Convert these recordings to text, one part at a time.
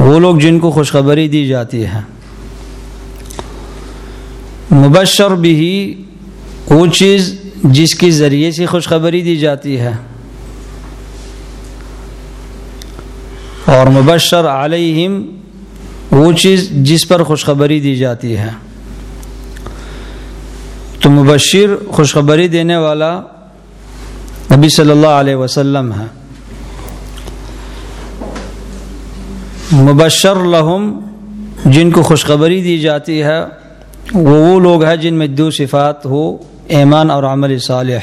وہ لوگ جن کو خوشخبری دی جاتی ہے. مبشر بھی وہ چیز جس کے ذریعے سے خوشخبری دی جاتی ہے، اور مبشر علیہم وہ چیز جس پر خوشخبری دی جاتی ہے. تو مبشر خوشخبری دینے والا نبی صلی اللہ علیہ وسلم ہے. مبشر لہم جن کو خوشخبری دی جاتی ہے وہ لوگ ہیں جن میں دو صفات ہو، ایمان اور عمل صالح.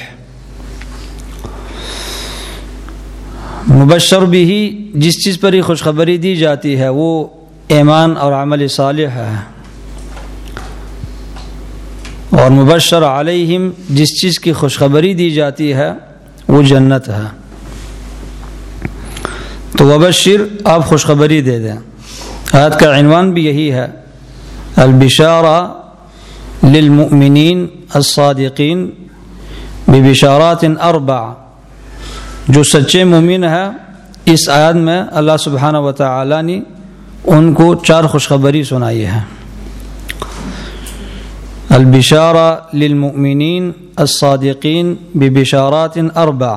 مبشر بھی جس چیز پر ہی خوشخبری دی جاتی ہے وہ ایمان اور عمل صالح ہے، اور مبشر علیہم جس چیز کی خوشخبری دی جاتی ہے وہ جنت ہے. تو وبشر آپ خوشخبری دے دیں. آیت کا عنوان بھی یہی ہے، البشارہ للمؤمنین الصادقین ببشارات اربع. جو سچے مومن ہیں اس آیت میں اللہ سبحانہ و تعالی نے ان کو 4 خوشخبری سنائی ہے. البشارہ للمؤمنین الصادقین ببشارات اربع.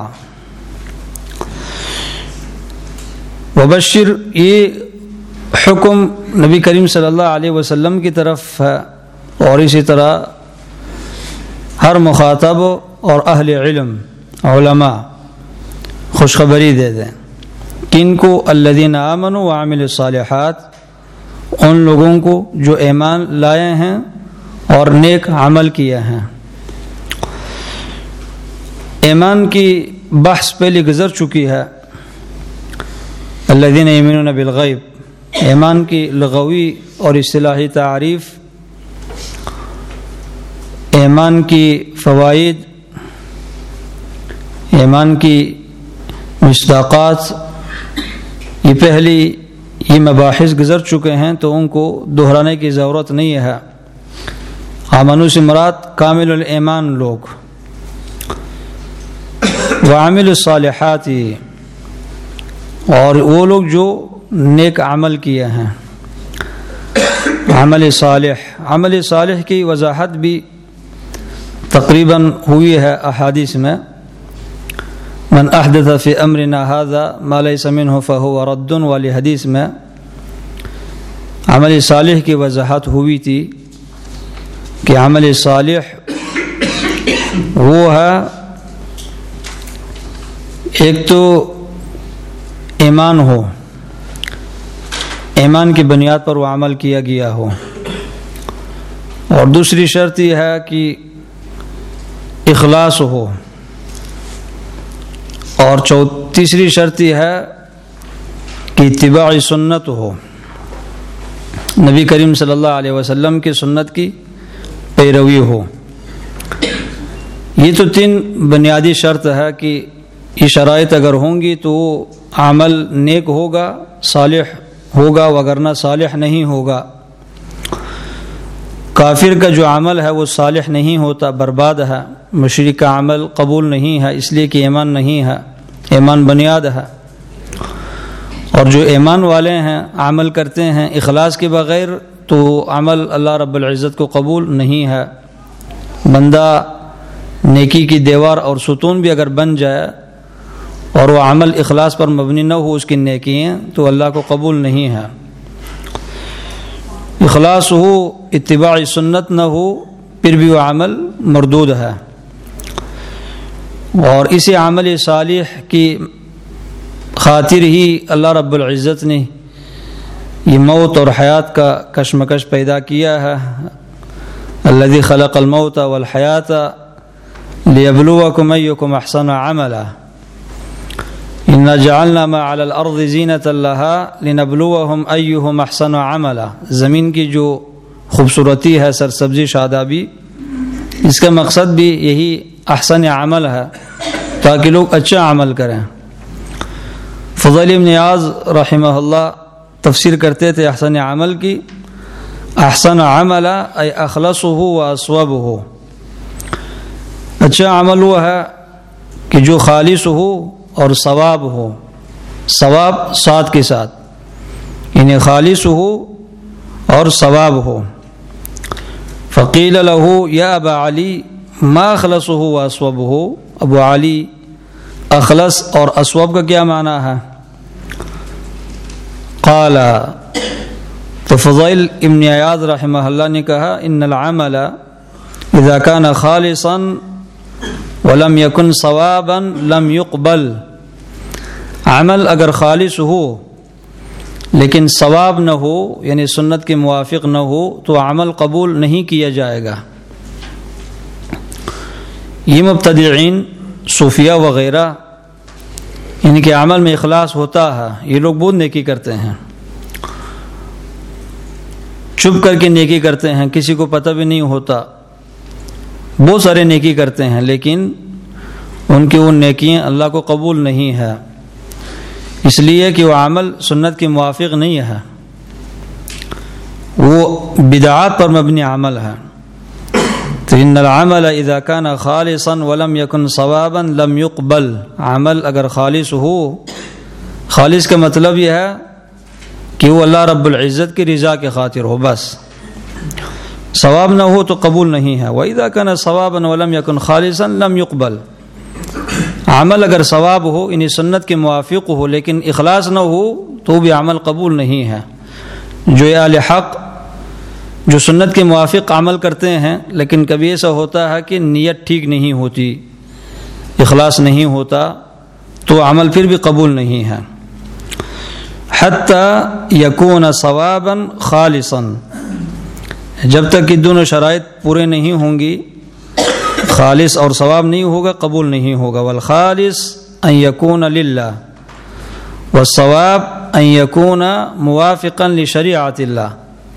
وبشر یہ حکم نبی کریم صلی اللہ علیہ وسلم کی طرف ہے، اور اسی طرح ہر مخاطب اور اہل علم علماء خوشخبری دے دیں. کن کو؟ الذین آمنوا وعملوا الصالحات، ان لوگوں کو جو ایمان لائے ہیں اور نیک عمل کیے ہیں. ایمان کی بحث پہلے گزر چکی ہے. الذین یؤمنون بالغیب، ایمان کی لغوی اور اصطلاحی تعریف، ایمان کی فوائد، ایمان کی مصداقات، یہ پہلی یہ مباحث گزر چکے ہیں تو ان کو دہرانے کی ضرورت نہیں ہے. آمنو سے مراد کامل الایمان لوگ. وعامل الصالحات، اور وہ لوگ جو نیک عمل کیے ہیں. عمل صالح کی وضاحت بھی تقریباً ہوئی ہے احادیث میں. من احدث فی امرنا ھذا ما لیس منہ فہو رد والی حدیث میں عمل صالح کی وضاحت ہوئی تھی کہ عمل صالح وہ ہے ایک تو ایمان ہو، ایمان کی بنیاد پر وہ عمل کیا گیا ہو، اور دوسری شرط یہ ہے کہ اخلاص ہو، اور تیسری شرط یہ ہے کہ اتباع سنت ہو، نبی کریم صلی اللہ علیہ وسلم کی سنت کی پیروی ہو. یہ تو 3 بنیادی شرط ہے کہ یہ شرائط اگر ہوں گی تو عمل نیک ہوگا، صالح ہوگا، وگرنہ صالح نہیں ہوگا. کافر کا جو عمل ہے وہ صالح نہیں ہوتا، برباد ہے. مشرک کا عمل قبول نہیں ہے، اس لیے کہ ایمان نہیں ہے، ایمان بنیاد ہے. اور جو ایمان والے ہیں عمل کرتے ہیں اخلاص کے بغیر تو عمل اللہ رب العزت کو قبول نہیں ہے. بندہ نیکی کی دیوار اور ستون بھی اگر بن جائے اور وہ عمل اخلاص پر مبنی نہ ہو، اس کی نیکیاں، تو اللہ کو قبول نہیں ہے. اخلاص ہو، اتباع سنت نہ ہو، پھر بھی وہ عمل مردود ہے. اور اسی عمل صالح کی خاطر ہی اللہ رب العزت نے یہ موت اور حیات کا کشمکش پیدا کیا ہے. الذی خلق الموت والحیات لیبلوکم ایکم احسن عملا انا جعلنا ما علی الارض زینۃ لها لنبلوہم ایہم احسن عملا. زمین کی جو خوبصورتی ہے، سرسبزی، شادابی، اس کا مقصد بھی یہی احسن عمل ہے تاکہ لوگ اچھا عمل کریں. فضیل بن عیاض رحمہ اللہ تفسیر کرتے تھے احسن عمل کی، احسن عمل ای اخلصہ و اصوبہ. اچھا عمل وہ ہے کہ جو خالص ہو اور ثواب ہو، ثواب صاد کے ساتھ، یعنی خالص ہو اور ثواب ہو. فقیل له یا ابا علی ما اخلصه واصوبه، ابو علی اخلص اور اصوب کا کیا معنی ہے؟ قال، تو فضیل ابن عیاض رحمہ اللہ نے کہا ان العمل اذا كان خالصا ولم يكن صوابا لم يقبل، عمل اگر خالص ہو لیکن ثواب نہ ہو یعنی سنت کے موافق نہ ہو تو عمل قبول نہیں کیا جائے گا. یہ مبتدعین صوفیہ وغیرہ ان کے عمل میں اخلاص ہوتا ہے، یہ لوگ بہت نیکی کرتے ہیں، چھپ کر کے نیکی کرتے ہیں، کسی کو پتہ بھی نہیں ہوتا، بہت سارے نیکی کرتے ہیں لیکن ان کی وہ نیکیاں اللہ کو قبول نہیں ہے، اس لیے کہ وہ عمل سنت کے موافق نہیں ہے، وہ بدعات پر مبنی عمل ہے. تو ان العمل اذا كان خالصا ولم يكن صوابا لم يقبل، عمل اگر خالص ہو، خالص کا مطلب یہ ہے کہ وہ اللہ رب العزت کی رضا کے خاطر ہو، بس ثواب نہ ہو تو قبول نہیں ہے. وَإِذَا كَانَ صَوَابًا وَلَمْ يَكُنْ خَالِصًا لَمْ يُقْبَلْ، عمل اگر ثواب ہو یعنی سنت کے موافق ہو لیکن اخلاص نہ ہو تو بھی عمل قبول نہیں ہے. جو اہل حق جو سنت کے موافق عمل کرتے ہیں لیکن کبھی ایسا ہوتا ہے کہ نیت ٹھیک نہیں ہوتی، اخلاص نہیں ہوتا تو عمل پھر بھی قبول نہیں ہے. حتی یکون ثوابا خالصا، جب تک کہ دونوں شرائط پورے نہیں ہوں گی، خالص اور ثواب نہیں ہوگا، قبول نہیں ہوگا. والخالص ان یکون للہ والثواب ان یکون موافقا لشریعت اللہ،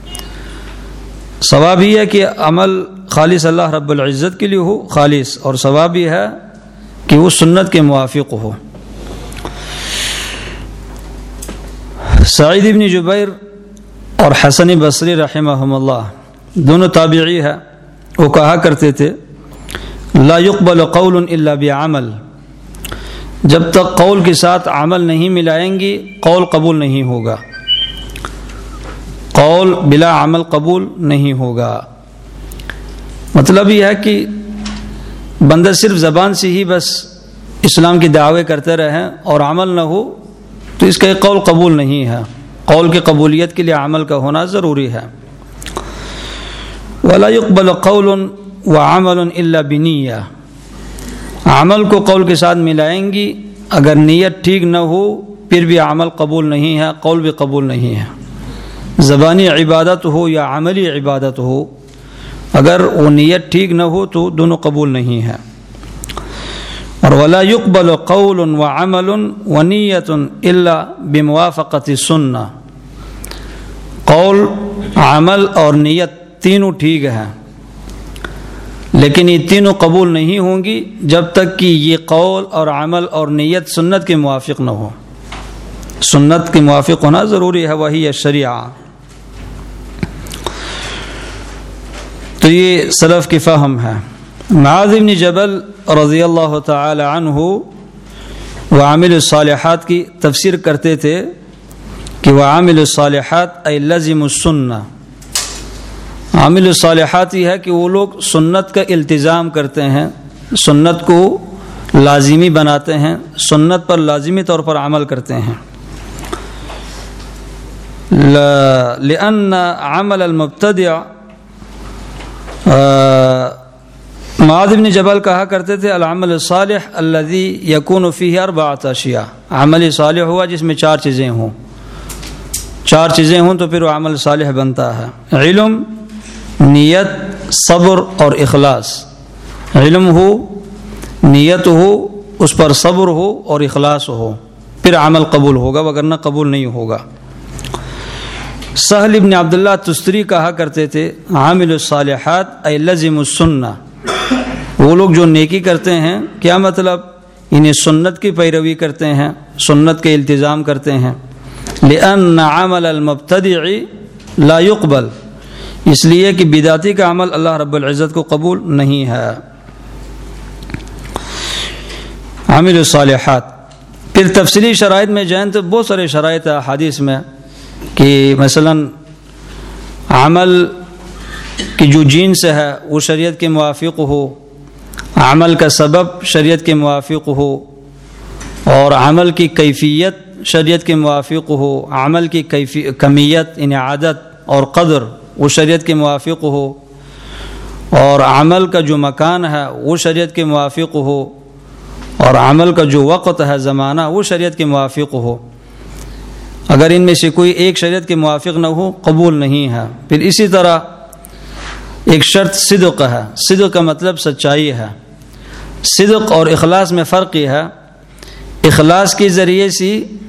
ثواب ہی ہے کہ عمل خالص اللہ رب العزت کے لیے ہو خالص، اور ثواب بھی ہے کہ وہ سنت کے موافق ہو. سعید بن جبیر اور حسن بصری رحمہم اللہ دونوں تابعی ہے، وہ کہا کرتے تھے لا يقبل قول الا بعمل، جب تک قول کے ساتھ عمل نہیں ملائیں گی قول قبول نہیں ہوگا، قول بلا عمل قبول نہیں ہوگا. مطلب یہ ہے کہ بندہ صرف زبان سے ہی بس اسلام کی دعوے کرتے رہیں اور عمل نہ ہو تو اس کا ایک قول قبول نہیں ہے. قول کی قبولیت کے لیے عمل کا ہونا ضروری ہے. ولا يقبل قول وعمل الا بنیہ، عمل کو قول کے ساتھ ملائیں گی، اگر نیت ٹھیک نہ ہو پھر بھی عمل قبول نہیں ہے، قول بھی قبول نہیں ہے. زبانی عبادت ہو یا عملی عبادت ہو، اگر وہ نیت ٹھیک نہ ہو تو دونوں قبول نہیں ہے. اور ولا يقبل قول وعمل ونیۃ الا بموافقۃ السنہ، قول عمل اور نیت تینوں ٹھیک ہیں لیکن یہ تینوں قبول نہیں ہوں گی جب تک کہ یہ قول اور عمل اور نیت سنت کے موافق نہ ہو. سنت کے موافق ہونا ضروری ہے، وہی ہے شریعہ. تو یہ سلف کی فہم ہے. معاذ بن جبل رضی اللہ تعالی عنہ وعامل الصالحات کی تفسیر کرتے تھے کہ وعامل الصالحات ای لزم السنہ، عامل الصالحات یہ ہے کہ وہ لوگ سنت کا التزام کرتے ہیں، سنت کو لازمی بناتے ہیں، سنت پر لازمی طور پر عمل کرتے ہیں. لأن عمل المبتدع، معاذ بن جبل کہا کرتے تھے العمل الصالح الذي يكون فيه اربعة اشیاء، عمل صالح ہوا جس میں چار چیزیں ہوں، چار چیزیں ہوں تو پھر وہ عمل صالح بنتا ہے. علم، نیت، صبر اور اخلاص. علم ہو، نیت ہو، اس پر صبر ہو اور اخلاص ہو، پھر عمل قبول ہوگا، وگرنہ قبول نہیں ہوگا. سہل ابن عبداللہ تستری کہا کرتے تھے عامل الصالحات ای لزم السنہ، وہ لوگ جو نیکی کرتے ہیں، کیا مطلب؟ انہیں سنت کی پیروی کرتے ہیں، سنت کے التزام کرتے ہیں. لأن عمل المبتدع لا يقبل، اس لیے کہ بدعتی کا عمل اللہ رب العزت کو قبول نہیں ہے. عامل الصالحات. پھر تفصیلی شرائط میں جائیں تو بہت سارے شرائط حدیث میں کہ مثلاً عمل کی جو جنس ہے وہ شریعت کے موافق ہو، عمل کا سبب شریعت کے موافق ہو، اور عمل کی کیفیت شریعت کے موافق ہو، عمل کی کمیت یعنی عادت اور قدر وہ شریعت کے موافق ہو، اور عمل کا جو مکان ہے وہ شریعت کے موافق ہو، اور عمل کا جو وقت ہے زمانہ وہ شریعت کے موافق ہو۔ اگر ان میں سے کوئی ایک شریعت کے موافق نہ ہو قبول نہیں ہے۔ پھر اسی طرح ایک شرط صدق ہے، صدق کا مطلب سچائی ہے۔ صدق اور اخلاص میں فرق یہ ہے، اخلاص کے ذریعے سے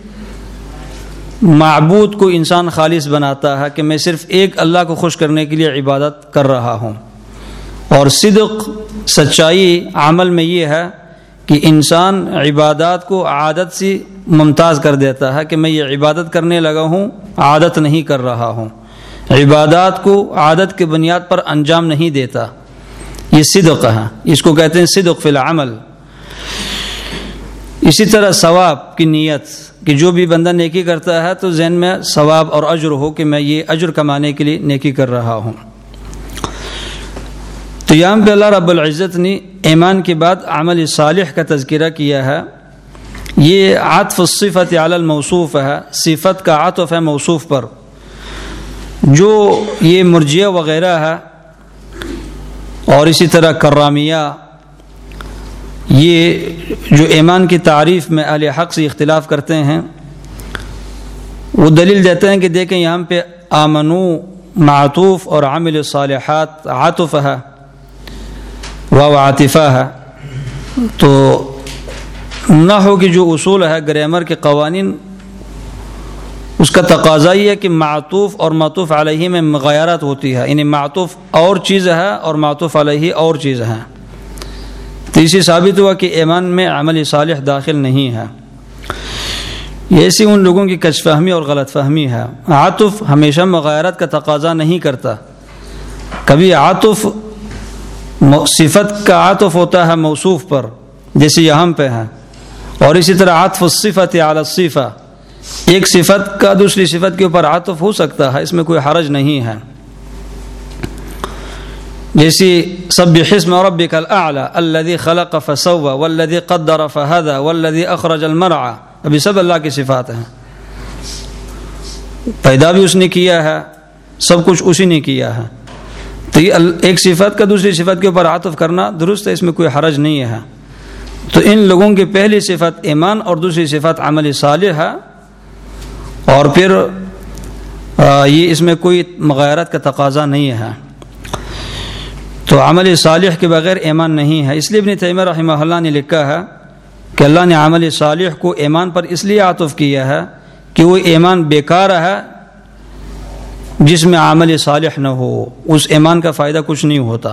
معبود کو انسان خالص بناتا ہے کہ میں صرف ایک اللہ کو خوش کرنے کے لیے عبادت کر رہا ہوں، اور صدق سچائی عمل میں یہ ہے کہ انسان عبادات کو عادت سے ممتاز کر دیتا ہے کہ میں یہ عبادت کرنے لگا ہوں، عادت نہیں کر رہا ہوں، عبادات کو عادت کی بنیاد پر انجام نہیں دیتا، یہ صدق ہے، اس کو کہتے ہیں صدق فی العمل۔ اسی طرح ثواب کی نیت کہ جو بھی بندہ نیکی کرتا ہے تو ذہن میں ثواب اور اجر ہو کہ میں یہ اجر کمانے کے لیے نیکی کر رہا ہوں۔ تو یہاں پہ اللہ رب العزت نے ایمان کے بعد عمل صالح کا تذکرہ کیا ہے۔ یہ عطف الصفت علی الموصوف ہے، صفت کا عطف ہے موصوف پر۔ جو یہ مرجیہ وغیرہ ہے اور اسی طرح کرامیہ، یہ جو ایمان کی تعریف میں اہل حق سے اختلاف کرتے ہیں، وہ دلیل دیتے ہیں کہ دیکھیں یہاں پہ آمنو معطوف اور عامل صالحات عاطف ہے واو عاطفہ ہے۔ تو نحو کی جو اصول ہے، گرامر کے قوانین، اس کا تقاضا یہ ہے کہ معطوف اور معطوف علیہ میں مغایرت ہوتی ہے، یعنی معطوف اور چیز ہے اور معطوف علیہ اور چیز ہے۔ تو اسی ثابت ہوا کہ ایمان میں عمل صالح داخل نہیں ہے۔ یہ ایسی ان لوگوں کی کج فہمی اور غلط فہمی ہے۔ عاطف ہمیشہ مغایرت کا تقاضا نہیں کرتا، کبھی عاطف صفت کا عاطف ہوتا ہے موصوف پر، جیسے یہاں پہ ہے، اور اسی طرح عطف الصفت علی الصفہ، ایک صفت کا دوسری صفت کے اوپر عاطف ہو سکتا ہے، اس میں کوئی حرج نہیں ہے۔ جیسے سبح اسم ربک الاعلی الذی خلق فسوى والذی قدر فہدى والذی اخرج المرعى، ابھی سب اللہ کی صفات ہیں، پیدا بھی اس نے کیا ہے، سب کچھ اسی نے کیا ہے۔ تو یہ ایک صفت کا دوسری صفت کے اوپر عاطف کرنا درست ہے، اس میں کوئی حرج نہیں ہے۔ تو ان لوگوں کی پہلی صفت ایمان اور دوسری صفت عمل صالح ہے، اور پھر یہ اس میں کوئی مغایرت کا تقاضا نہیں ہے۔ تو عمل صالح کے بغیر ایمان نہیں ہے۔ اس لیے ابن تیمیہ رحمہ اللہ نے لکھا ہے کہ اللہ نے عمل صالح کو ایمان پر اس لیے عاطف کیا ہے کہ وہ ایمان بیکار ہے جس میں عمل صالح نہ ہو، اس ایمان کا فائدہ کچھ نہیں ہوتا۔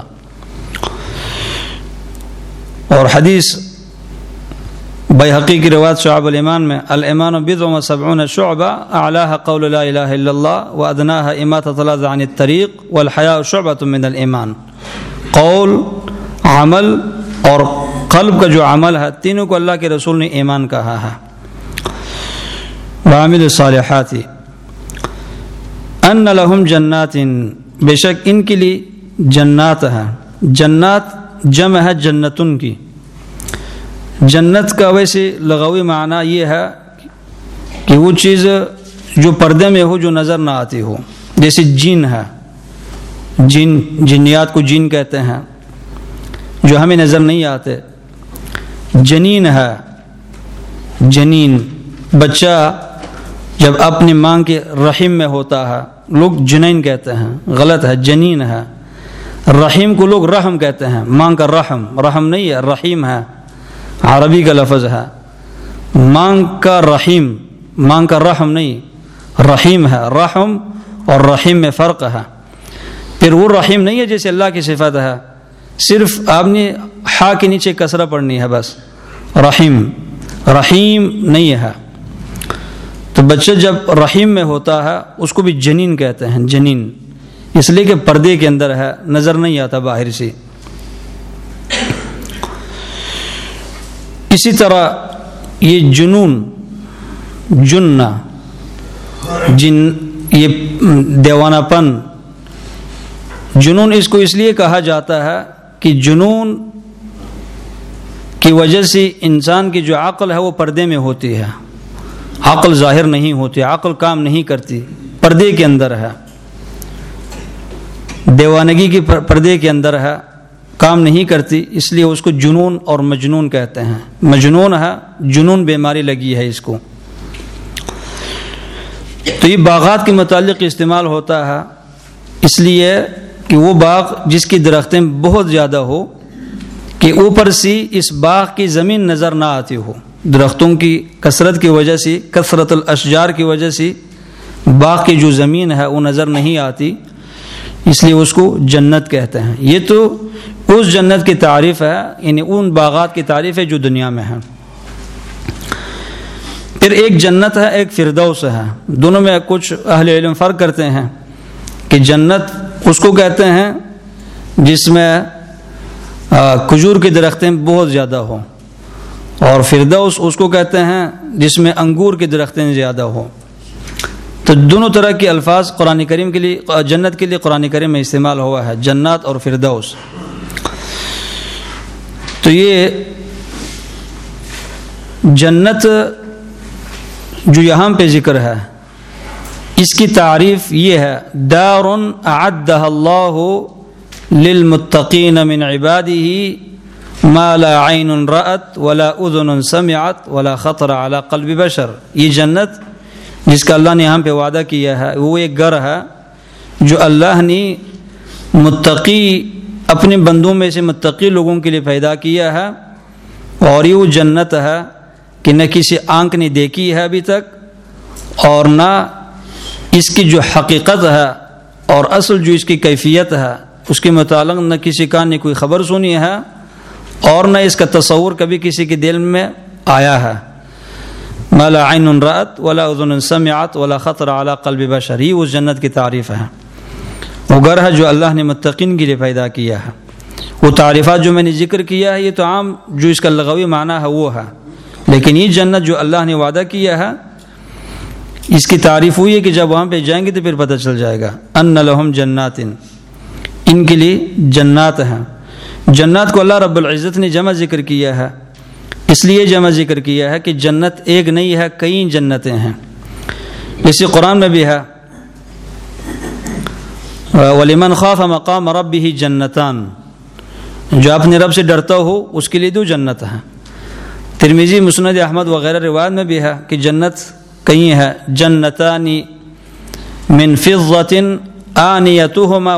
اور حدیث بیہقی کی روایت شعب الایمان میں، الایمان بضع و سبعون شعبہ اعلاها قول لا الہ الا اللہ وادناها اماطۃ الاذى عن الطریق والحیاء شعبۃ من الایمان۔ قول، عمل اور قلب کا جو عمل ہے، تینوں کو اللہ کے رسول نے ایمان کہا ہے۔ وعامل الصالحات ان لهم جنات، بے شک ان کے لیے جنات ہیں۔ جنات جمع ہے جنتن کی۔ جنت کا ویسے لغوی معنی یہ ہے کہ وہ چیز جو پردے میں ہو، جو نظر نہ آتی ہو، جیسے جن ہے، جن، جنیات کو جن کہتے ہیں، جو ہمیں نظر نہیں آتے۔ جنین ہے، جنین بچہ جب اپنی ماں کے رحم میں ہوتا ہے، لوگ جنین کہتے ہیں، غلط ہے، جنین ہے۔ رحیم کو لوگ رحم کہتے ہیں، ماں کا رحم، رحم نہیں ہے، رحیم ہے، عربی کا لفظ ہے۔ ماں کا رحیم، ماں کا رحم نہیں، رحیم ہے۔ رحم اور رحیم میں فرق ہے۔ پھر وہ رحیم نہیں ہے جیسے اللہ کی صفت ہے، صرف آپ نے ہا کے نیچے کسرہ پڑھنی ہے بس، رحیم، رحیم نہیں ہے۔ تو بچہ جب رحیم میں ہوتا ہے اس کو بھی جنین کہتے ہیں، جنین، اس لیے کہ پردے کے اندر ہے، نظر نہیں آتا باہر سے۔ اسی طرح یہ جنون، جنہ، یہ دیوانہ پن، جنون اس کو اس لیے کہا جاتا ہے کہ جنون کی وجہ سے انسان کی جو عقل ہے وہ پردے میں ہوتی ہے، عقل ظاہر نہیں ہوتی، عقل کام نہیں کرتی، پردے کے اندر ہے، دیوانگی کی پردے کے اندر ہے، کام نہیں کرتی، اس لیے اس کو جنون اور مجنون کہتے ہیں۔ مجنون ہے، جنون بیماری لگی ہے اس کو۔ تو یہ باغات کے متعلق استعمال ہوتا ہے، اس لیے کہ وہ باغ جس کی درختیں بہت زیادہ ہو کہ اوپر سے اس باغ کی زمین نظر نہ آتی ہو، درختوں کی کثرت کی وجہ سے، کثرت الاشجار کی وجہ سے باغ کی جو زمین ہے وہ نظر نہیں آتی، اس لیے اس کو جنت کہتے ہیں۔ یہ تو اس جنت کی تعریف ہے، یعنی ان باغات کی تعریف ہے جو دنیا میں ہے۔ پھر ایک جنت ہے، ایک فردوس ہے، دونوں میں کچھ اہل علم فرق کرتے ہیں کہ جنت اس کو کہتے ہیں جس میں کھجور کی درختیں بہت زیادہ ہوں، اور فردوس اس کو کہتے ہیں جس میں انگور کی درختیں زیادہ ہوں۔ تو دونوں طرح کے الفاظ قرآن کریم کے لیے، جنت کے لیے قرآن کریم میں استعمال ہوا ہے، جنات اور فردوس۔ تو یہ جنت جو یہاں پہ ذکر ہے اس کی تعریف یہ ہے، دار اعدہ اللہ للمتقین من عبادہ ما لا عین رأت ولا اذن سمعت ولا خطر علی قلب بشر۔ یہ جنت جس کا اللہ نے یہاں پہ وعدہ کیا ہے وہ ایک گھر ہے جو اللہ نے متقی اپنے بندوں میں سے متقی لوگوں کے لیے پیدا کیا ہے، اور یہ وہ جنت ہے کہ نہ کسی آنکھ نے دیکھی ہے ابھی تک، اور نہ اس کی جو حقیقت ہے اور اصل جو اس کی کیفیت ہے اس کے متعلق نہ کسی کان نے کوئی خبر سنی ہے، اور نہ اس کا تصور کبھی کسی کے دل میں آیا ہے۔ ما لا عین رأت ولا اذن سمعت ولا خطر علی قلب بشر، یہ اس جنت کی تعریف ہے۔ وہ گھر ہے جو اللہ نے متقین کے لیے پیدا کیا ہے۔ وہ تعریفات جو میں نے ذکر کیا ہے یہ تو عام جو اس کا لغوی معنی ہے وہ ہے، لیکن یہ جنت جو اللہ نے وعدہ کیا ہے اس کی تعریف ہوئی ہے کہ جب وہاں پہ جائیں گے تو پھر پتہ چل جائے گا۔ ان لہم جنات، ان کے لیے جنات ہیں۔ جنات کو اللہ رب العزت نے جمع ذکر کیا ہے، اس لیے جمع ذکر کیا ہے کہ جنت ایک نہیں ہے، کئی جنتیں ہیں۔ اسی قرآن میں بھی ہے وَلِمَنْ خَافَ مَقَامَ رَبِّهِ جَنَّتَانِ، جو اپنے رب سے ڈرتا ہو اس کے لیے دو جنت ہیں۔ ترمذی، مسند احمد وغیرہ روایت میں بھی ہے کہ جنت کئی ہے، جنتان من فضة آنیتهما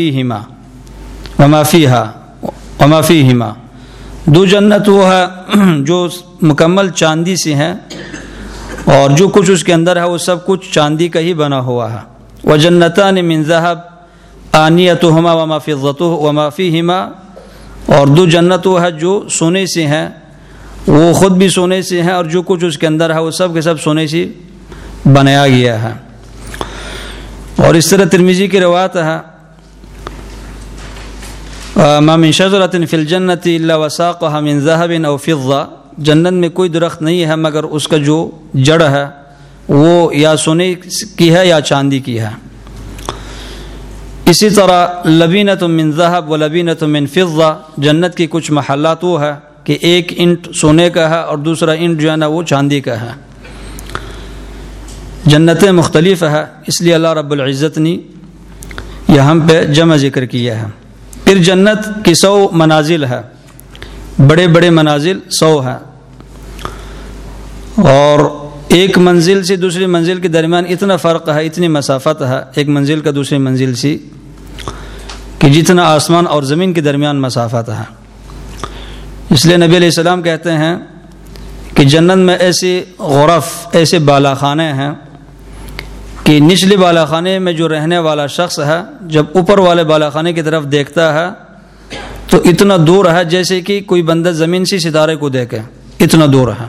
وما فیہما، دو جنت وہ ہے جو مکمل چاندی سے ہیں، اور جو کچھ اس کے اندر ہے وہ سب کچھ چاندی کا ہی بنا ہوا ہے۔ وجنتان من ذهب آنیتهما وما فیہما، اور دو جنت وہ ہے جو سونے سے ہیں، وہ خود بھی سونے سے ہیں، اور جو کچھ اس کے اندر ہے وہ سب کے سب سونے سے بنایا گیا ہے۔ اور اس طرح ترمذی کی روایت ہے ما من شجرۃ فی الجنۃ الا وساقها من ذهب او فضہ، جنت میں کوئی درخت نہیں ہے مگر اس کا جو جڑ ہے وہ یا سونے کی ہے یا چاندی کی ہے۔ اسی طرح لبینۃ من ذهب ولبینۃ من فضہ، جنت کی کچھ محلات وہ ہے کہ ایک اینٹ سونے کا ہے اور دوسرا اینٹ جو ہے نا وہ چاندی کا ہے۔ جنتیں مختلف ہے، اس لیے اللہ رب العزت نے یہاں پہ جمع ذکر کیا ہے۔ پھر جنت کی 100 منازل ہے، بڑے بڑے منازل 100 ہیں، اور ایک منزل سے دوسری منزل کے درمیان اتنا فرق ہے، اتنی مسافت ہے ایک منزل کا دوسری منزل سے کہ جتنا آسمان اور زمین کے درمیان مسافت ہے۔ اس لیے نبی علیہ السلام کہتے ہیں کہ جنت میں ایسے غرف، ایسے بالا خانے ہیں کہ نچلے بالا خانے میں جو رہنے والا شخص ہے جب اوپر والے بالا خانے کی طرف دیکھتا ہے تو اتنا دور ہے جیسے کہ کوئی بندہ زمین سے ستارے کو دیکھے، اتنا دور ہے۔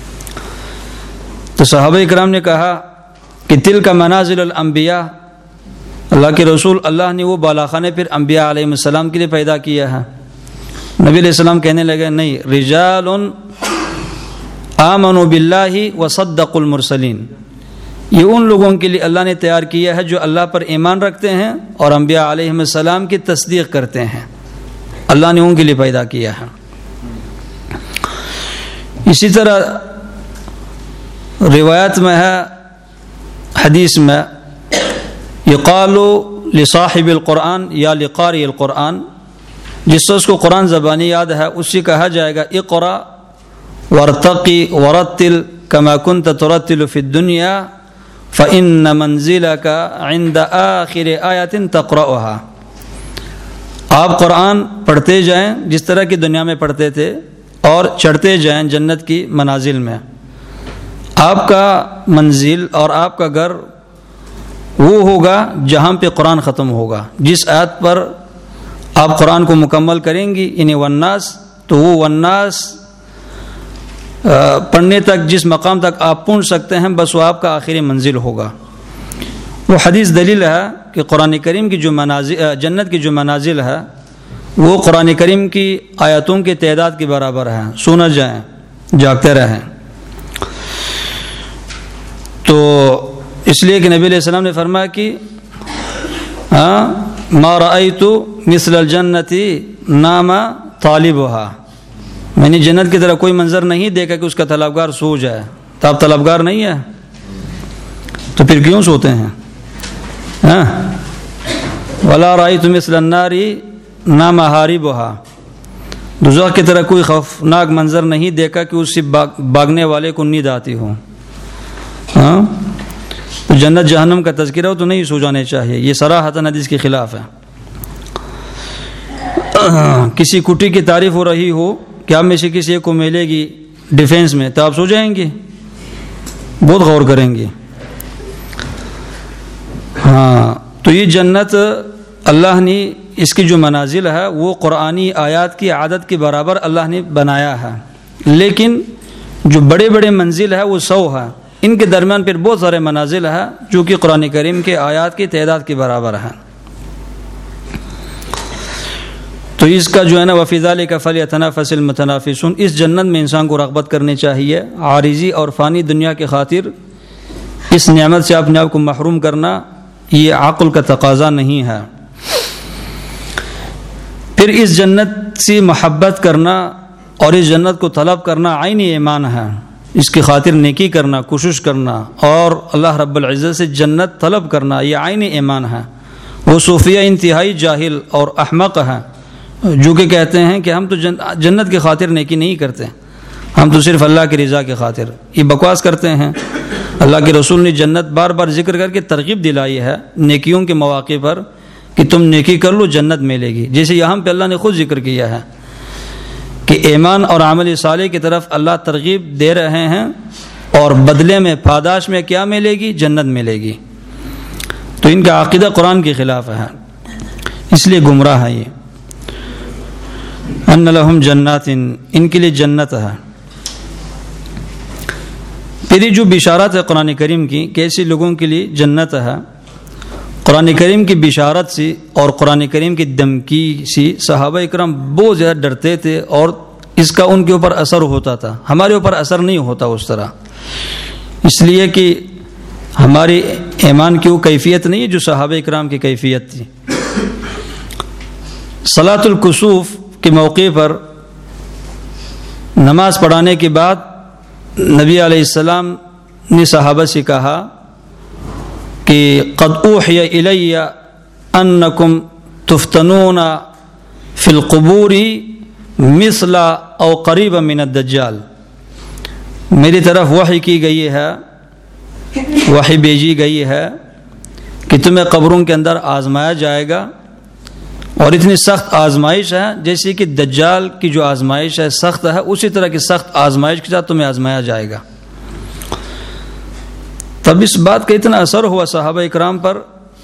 تو صحابہ اکرام نے کہا کہ تلک منازل الانبیاء، اللہ کے رسول، اللہ نے وہ بالا خانے پھر انبیاء علیہ السلام کے لیے پیدا کیا ہے۔ نبی علیہ السلام کہنے لگے نہیں، رجال آمنوا باللہ وصدقوا المرسلین، یہ ان لوگوں کے لیے اللہ نے تیار کیا ہے جو اللہ پر ایمان رکھتے ہیں اور انبیاء علیہم السلام کی تصدیق کرتے ہیں. اللہ نے ان کے لیے پیدا کیا ہے. اسی طرح روایت میں ہے، حدیث میں، یقال لصاحب القرآن یا لقاری القرآن، جس شخص کو قرآن زبانی یاد ہے اس سے کہا جائے گا اقرأ وارتقی ورتل کما کنت ترتل فی الدنیا فإن منزلک عند آخر آیۃ تقرأها. آپ قرآن پڑھتے جائیں جس طرح کی دنیا میں پڑھتے تھے اور چڑھتے جائیں جنت کی منازل میں. آپ کا منزل اور آپ کا گھر وہ ہوگا جہاں پہ قرآن ختم ہوگا. جس آیت پر آپ قرآن کو مکمل کریں گی یعنی والناس، تو وہ والناس پڑھنے تک جس مقام تک آپ پہنچ سکتے ہیں بس وہ آپ کا آخری منزل ہوگا. وہ حدیث دلیل ہے کہ قرآن کریم کی جو منازل، جنت کی جو منازل ہے وہ قرآن کریم کی آیاتوں کی تعداد کے برابر ہے. سونا جائیں، جاگتے رہیں. تو اس لیے کہ نبی علیہ السلام نے فرمایا کہ ما رأیت مثل الجنت نام طالبها، میں نے جنت کی طرح کوئی منظر نہیں دیکھا کہ اس کا طلبگار سو جائے. تو آپ طلبگار نہیں ہے تو پھر کیوں سوتے ہیں؟ ولا رأیت مثل النار نام حاربها، دوزخ کی طرح کوئی خوفناک منظر نہیں دیکھا کہ اس سے بھاگنے والے کو نیند آتی ہو. تو جنت جہنم کا تذکرہ ہو تو نہیں سو جانے چاہیے. یہ صراحتاً حدیث کے خلاف ہے. کسی کٹی کی تعریف ہو رہی ہو کہ آپ میں سے کسی ایک کو ملے گی ڈیفینس میں تو آپ سو جائیں گے؟ بہت غور کریں گے. تو یہ جنت اللہ نے اس کی جو منازل ہے وہ قرآنی آیات کی عدد کے برابر اللہ نے بنایا ہے، لیکن جو بڑے بڑے منزل ہے وہ 100 ہے. ان کے درمیان پھر بہت سارے منازل ہیں جو کہ قرآن کریم کے آیات کی تعداد کے برابر ہیں. تو اس کا جو ہے نا وَفِي ذَلِكَ فَلْيَتَنَافَسِ الْمُتَنَافِسُونَ، اس جنت میں انسان کو رغبت کرنی چاہیے. عارضی اور فانی دنیا کی خاطر اس نعمت سے اپنے آپ کو محروم کرنا یہ عقل کا تقاضا نہیں ہے. پھر اس جنت سے محبت کرنا اور اس جنت کو طلب کرنا عینی ایمان ہے. اس کی خاطر نیکی کرنا، کوشش کرنا اور اللہ رب العزت سے جنت طلب کرنا یہ عینی ایمان ہے. وہ صوفیہ انتہائی جاہل اور احمق ہیں جو کہ کہتے ہیں کہ ہم تو جنت کی خاطر نیکی نہیں کرتے، ہم تو صرف اللہ کی رضا کی خاطر. یہ بکواس کرتے ہیں. اللہ کے رسول نے جنت بار بار ذکر کر کے ترغیب دلائی ہے نیکیوں کے مواقع پر کہ تم نیکی کر لو جنت ملے گی. جیسے یہاں پہ اللہ نے خود ذکر کیا ہے کہ ایمان اور عمل صالح کی طرف اللہ ترغیب دے رہے ہیں اور بدلے میں پاداش میں کیا ملے گی؟ جنت ملے گی. تو ان کا عقیدہ قرآن کے خلاف ہے، اس لیے گمراہ ہے. یہ ان لہم جنات، ان کے لیے جنت ہے. پھر یہ جو بشارت ہے قرآن کریم کی کہ ایسے لوگوں کے لیے جنت ہے، قرآن کریم کی بشارت سے اور قرآن کریم کی دھمکی سے صحابہ اکرام بہت زیادہ ڈرتے تھے اور اس کا ان کے اوپر اثر ہوتا تھا. ہمارے اوپر اثر نہیں ہوتا اس طرح، اس لیے کہ ہماری ایمان کی وہ کیفیت نہیں ہے جو صحابہ اکرام کی کیفیت تھی. صلاۃ الکسوف کے موقع پر نماز پڑھانے کے بعد نبی علیہ السلام نے صحابہ سے کہا کہ قد اوحی الی انکم تفتنون فی القبور مثل او قریب من الدجال. میری طرف وحی کی گئی ہے، وحی بھیجی گئی ہے کہ تمہیں قبروں کے اندر آزمایا جائے گا اور اتنی سخت آزمائش ہے جیسے کہ دجال کی جو آزمائش ہے سخت ہے، اسی طرح کی سخت آزمائش کے ساتھ تمہیں آزمایا جائے گا. تب اس بات کا اتنا اثر ہوا صحابہ اکرام پر.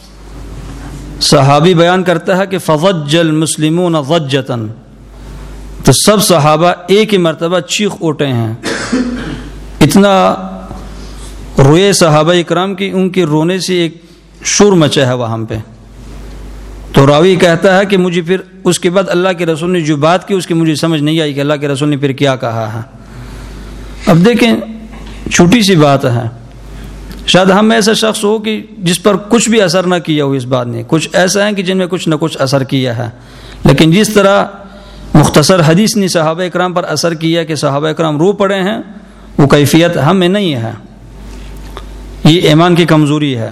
صحابی بیان کرتا ہے کہ فضج المسلمون ضجتاً، تو سب صحابہ ایک ہی مرتبہ چیخ اٹھے ہیں. اتنا روئے صحابہ اکرام کی، ان کے رونے سے ایک شور مچا ہے وہاں پہ. تو راوی کہتا ہے کہ مجھے پھر اس کے بعد اللہ کے رسول نے جو بات کی اس کی مجھے سمجھ نہیں آئی کہ اللہ کے رسول نے پھر کیا کہا ہے. اب دیکھیں چھوٹی سی بات ہے، شاید ہم ایسا شخص ہو کہ جس پر کچھ بھی اثر نہ کیا ہو اس بات نے، کچھ ایسا ہے کہ جن میں کچھ نہ کچھ اثر کیا ہے، لیکن جس طرح مختصر حدیث نے صحابہ اکرام پر اثر کیا کہ صحابہ اکرام رو پڑے ہیں، وہ کیفیت ہم میں نہیں ہے. یہ ایمان کی کمزوری ہے.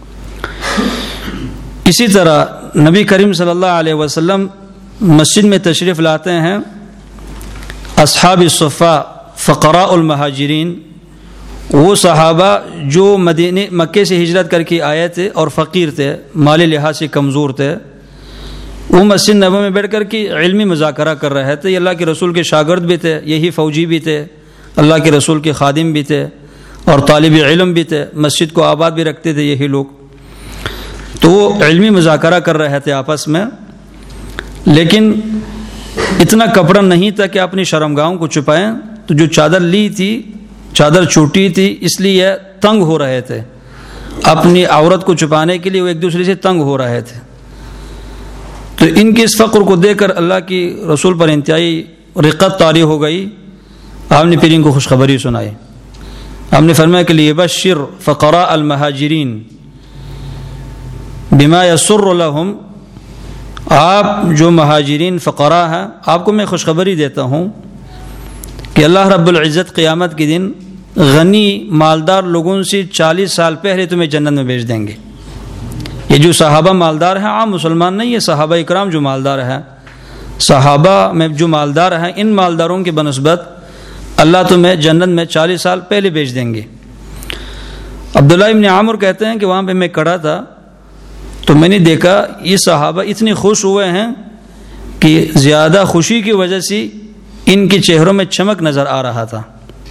اسی طرح نبی کریم صلی اللہ علیہ وسلم مسجد میں تشریف لاتے ہیں. اصحاب الصفہ فقراء المہاجرین، وہ صحابہ جو مکے سے ہجرت کر کے آئے تھے اور فقیر تھے، مالی لحاظ سے کمزور تھے، وہ مسجد نبوی میں بیٹھ کر کے علمی مذاکرہ کر رہے تھے. یہ اللہ کے رسول کے شاگرد بھی تھے، یہی فوجی بھی تھے، اللہ کے رسول کے خادم بھی تھے اور طالب علم بھی تھے. مسجد کو آباد بھی رکھتے تھے یہی لوگ. تو وہ علمی مذاکرہ کر رہے تھے آپس میں، لیکن اتنا کپڑا نہیں تھا کہ اپنی شرمگاہوں کو چھپائیں. تو جو چادر لی تھی، چادر چھوٹی تھی، اس لیے تنگ ہو رہے تھے. اپنی عورت کو چھپانے کے لیے وہ ایک دوسرے سے تنگ ہو رہے تھے. تو ان کے اس فقر کو دیکھ کر اللہ کی رسول پر انتہائی رقت طاری ہو گئی. آپ نے پھر ان کو خوشخبری سنائی. آپ نے فرمایا کہ لیبشر فقراء المہاجرین بما یسر لهم، آپ جو مہاجرین فقراء ہیں، آپ کو میں خوشخبری دیتا ہوں کہ اللہ رب العزت قیامت کے دن غنی مالدار لوگوں سے 40 سال پہلے تمہیں جنت میں بھیج دیں گے. یہ جو صحابہ مالدار ہیں، عام مسلمان نہیں، یہ صحابہ اکرام جو مالدار ہیں، صحابہ میں جو مالدار ہیں، ان مالداروں کے بنسبت اللہ تمہیں جنت میں 40 سال پہلے بھیج دیں گے. عبداللہ ابن عامر کہتے ہیں کہ وہاں پہ میں کھڑا تھا تو میں نے دیکھا یہ صحابہ اتنے خوش ہوئے ہیں کہ زیادہ خوشی کی وجہ سے ان کے چہروں میں چمک نظر آ رہا تھا،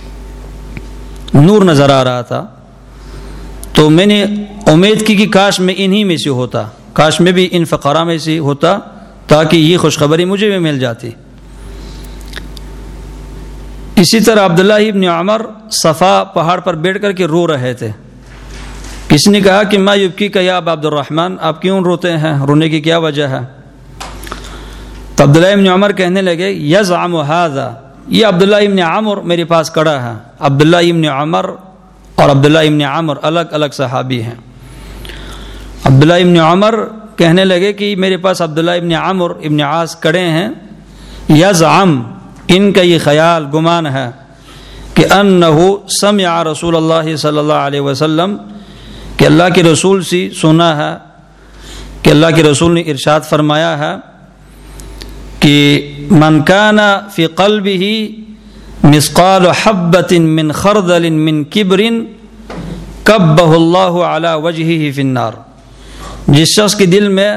نور نظر آ رہا تھا. تو میں نے امید کی کہ کاش میں انہی میں سے ہوتا، کاش میں بھی ان فقراء میں سے ہوتا تاکہ یہ خوشخبری مجھے بھی مل جاتی. اسی طرح عبداللہ ابن عمر صفا پہاڑ پر بیٹھ کر کے رو رہے تھے. کسی نے کہا کہ ما یبکیک یا ابا عبد الرحمن، آپ کیوں روتے ہیں، رونے کی کیا وجہ ہے؟ تو عبداللہ ابن عمر کہنے لگے یزعم ھذا، یہ عبداللہ ابن عمر میرے پاس کھڑا ہے. عبداللہ ابن عمر اور عبداللہ ابن عمر الگ الگ صحابی ہیں. عبداللہ ابن عمر کہنے لگے کہ میرے پاس عبداللہ ابن عمر ابن عاص کھڑے ہیں. یزعم، ان کا یہ خیال گمان ہے کہ انہ سمع رسول اللہ صلی اللہ علیہ وسلم، کہ اللہ کے رسول سے سنا ہے کہ اللہ کے رسول نے ارشاد فرمایا ہے کہ من کان فی قلبہ مثقال حبۃ من خردل من کبر کبہ اللہ علی وجہہ فی النار. جس شخص کے دل میں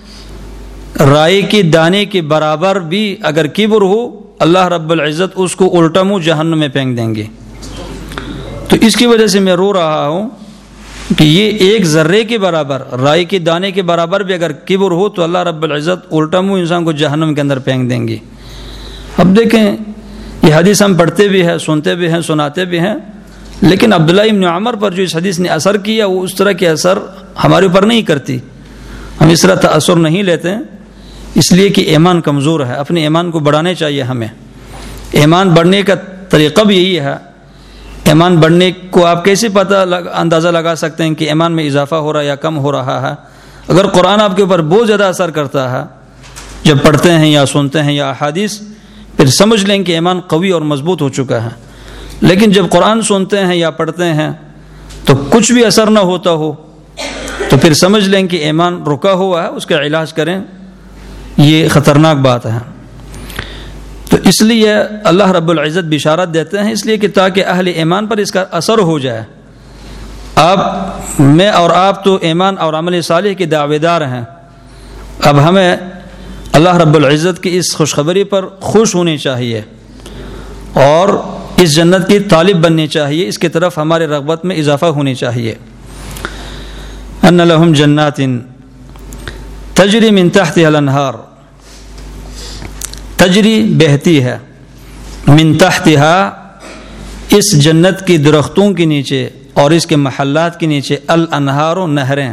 رائی کے دانے کے برابر بھی اگر کبر ہو، اللہ رب العزت اس کو الٹا منہ جہنم میں پھینک دیں گے. تو اس کی وجہ سے میں رو رہا ہوں کہ یہ ایک ذرے کے برابر، رائی کے دانے کے برابر بھی اگر کبر ہو تو اللہ رب العزت الٹا منہ انسان کو جہنم کے اندر پھینک دیں گے. اب دیکھیں یہ حدیث ہم پڑھتے بھی ہیں، سنتے بھی ہیں، سناتے بھی ہیں، لیکن عبداللہ ابن عمر پر جو اس حدیث نے اثر کیا وہ اس طرح کے اثر ہمارے اوپر نہیں کرتی. ہم اس طرح تاثر نہیں لیتے، اس لیے کہ ایمان کمزور ہے. اپنے ایمان کو بڑھانے چاہیے ہمیں. ایمان بڑھنے کا طریقہ بھی یہی ہے. ایمان بڑھنے کو آپ کیسے اندازہ لگا سکتے ہیں کہ ایمان میں اضافہ ہو رہا ہے یا کم ہو رہا ہے؟ اگر قرآن آپ کے اوپر بہت زیادہ اثر کرتا ہے جب پڑھتے ہیں یا سنتے ہیں یا احادیث، پھر سمجھ لیں کہ ایمان قوی اور مضبوط ہو چکا ہے. لیکن جب قرآن سنتے ہیں یا پڑھتے ہیں تو کچھ بھی اثر نہ ہوتا ہو تو پھر سمجھ لیں کہ ایمان رکا ہوا ہے، اس کا علاج کریں. یہ خطرناک بات ہے. تو اس لیے اللہ رب العزت بشارت دیتے ہیں، اس لیے کہ تاکہ اہل ایمان پر اس کا اثر ہو جائے. میں اور آپ تو ایمان اور عمل صالح کے دعوے دار ہیں. اب ہمیں اللہ رب العزت کی اس خوشخبری پر خوش ہونے چاہیے اور اس جنت کی طالب بننے چاہیے. اس کی طرف ہمارے رغبت میں اضافہ ہونی چاہیے. ان لهم جنات تجری من تحتها الانہار، تجری بہتی ہے، من تحتها اس جنت کی درختوں کے نیچے اور اس کے محلات کے نیچے، الانہار نہریں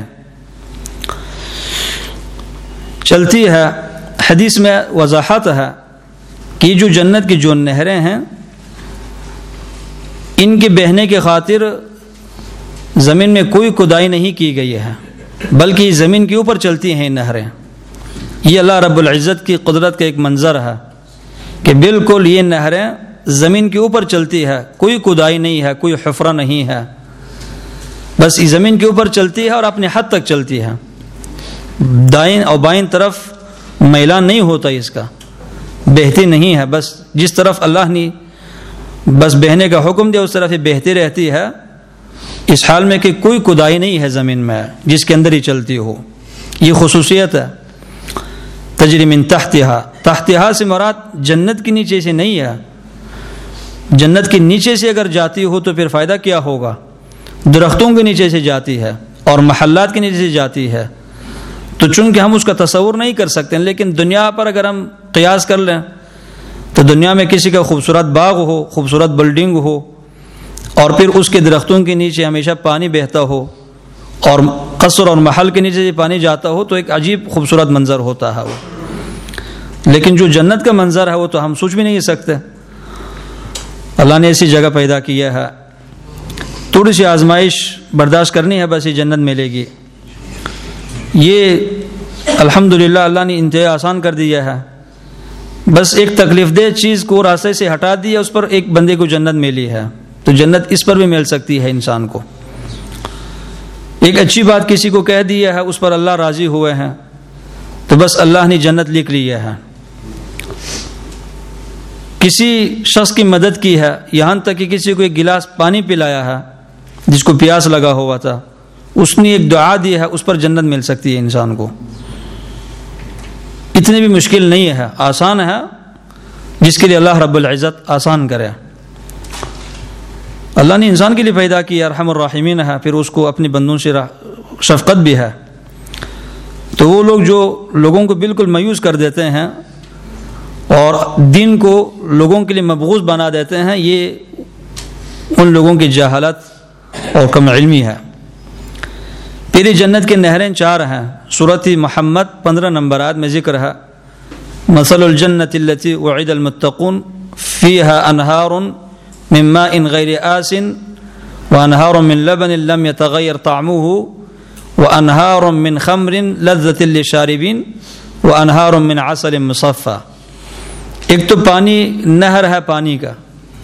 چلتی ہے. حدیث میں وضاحت ہے کہ جو جنت کی جو نہریں ہیں ان کے بہنے کی خاطر زمین میں کوئی کھدائی نہیں کی گئی ہے بلکہ زمین کے اوپر چلتی ہیں نہریں. یہ اللہ رب العزت کی قدرت کا ایک منظر ہے کہ بالکل یہ نہریں زمین کے اوپر چلتی ہے, کوئی کھدائی نہیں ہے, کوئی حفرہ نہیں ہے, بس یہ زمین کے اوپر چلتی ہے اور اپنے حد تک چلتی ہے. دائیں اور بائیں طرف میلان نہیں ہوتا, اس کا بہتی نہیں ہے, بس جس طرف اللہ نے بس بہنے کا حکم دیا اس طرف یہ بہتی رہتی ہے, اس حال میں کہ کوئی کھدائی نہیں ہے زمین میں جس کے اندر ہی چلتی ہو. یہ خصوصیت ہے. تجری من تحتہا, تحتہا سے مراد جنت کے نیچے سے نہیں ہے. جنت کے نیچے سے اگر جاتی ہو تو پھر فائدہ کیا ہوگا؟ درختوں کے نیچے سے جاتی ہے اور محلات کے نیچے سے جاتی ہے, تو چونکہ ہم اس کا تصور نہیں کر سکتے. لیکن دنیا پر اگر ہم قیاس کر لیں تو دنیا میں کسی کا خوبصورت باغ ہو, خوبصورت بلڈنگ ہو, اور پھر اس کے درختوں کے نیچے ہمیشہ پانی بہتا ہو اور قصر اور محل کے نیچے سے پانی جاتا ہو, تو ایک عجیب خوبصورت منظر ہوتا ہے وہ. لیکن جو جنت کا منظر ہے وہ تو ہم سوچ بھی نہیں سکتے. اللہ نے ایسی جگہ پیدا کیا ہے. تھوڑی سی آزمائش برداشت کرنی ہے, بس یہ جنت ملے گی. یہ الحمدللہ اللہ نے انتہائی آسان کر دیا ہے. بس ایک تکلیف دہ چیز کو راستے سے ہٹا دیا, اس پر ایک بندے کو جنت ملی ہے, تو جنت اس پر بھی مل سکتی ہے انسان کو. ایک اچھی بات کسی کو کہہ دیا ہے, اس پر اللہ راضی ہوئے ہیں, تو بس اللہ نے جنت لکھ لی ہے. کسی شخص کی مدد کی ہے, یہاں تک کہ کسی کو ایک گلاس پانی پلایا ہے جس کو پیاس لگا ہوا تھا, اس نے ایک دعا دی ہے, اس پر جنت مل سکتی ہے انسان کو. اتنی بھی مشکل نہیں ہے, آسان ہے, جس کے لیے اللہ رب العزت آسان کرے. اللہ نے انسان کے لیے پیدا کیا, ارحم الراحمین ہے, پھر اس کو اپنے بندوں سے شفقت بھی ہے. تو وہ لوگ جو لوگوں کو بالکل مایوس کر دیتے ہیں اور دین کو لوگوں کے لیے مبغوض بنا دیتے ہیں, یہ ان لوگوں کی جہالت اور کم علمی ہے. پھر جنت کے نہریں 4 ہیں. سورۃ محمد 15 نمبر آیت میں ذکر ہے, مثل الجنۃ التي وعد المتقون فيها انہار من ماء غیر آسن وانہار من لبن لم يتغیر طعمه وانہار من خمر لذة للشاربین وانہار من عسل مصفى. ایک تو پانی نہر ہے پانی کا,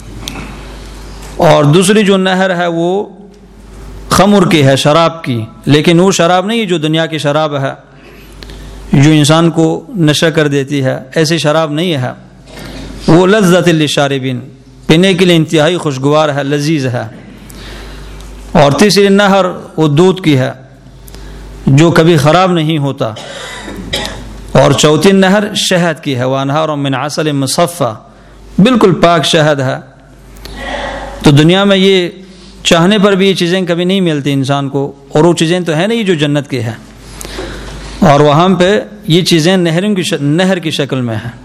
اور دوسری جو نہر ہے وہ خمر کی ہے, شراب کی. لیکن وہ شراب نہیں جو دنیا کی شراب ہے جو انسان کو نشہ کر دیتی ہے, ایسی شراب نہیں ہے. وہ لذت للشاربین, پینے کے لیے انتہائی خوشگوار ہے, لذیذ ہے. اور تیسری نہر وہ دودھ کی ہے جو کبھی خراب نہیں ہوتا. اور چوتھی نہر شہد کی ہے, وانہار من عسل مصفى, بالکل پاک شہد ہے. تو دنیا میں یہ چاہنے پر بھی یہ چیزیں کبھی نہیں ملتی انسان کو, اور وہ چیزیں تو ہیں نہیں جو جنت کی ہے, اور وہاں پہ یہ چیزیں نہر کی شکل میں ہیں,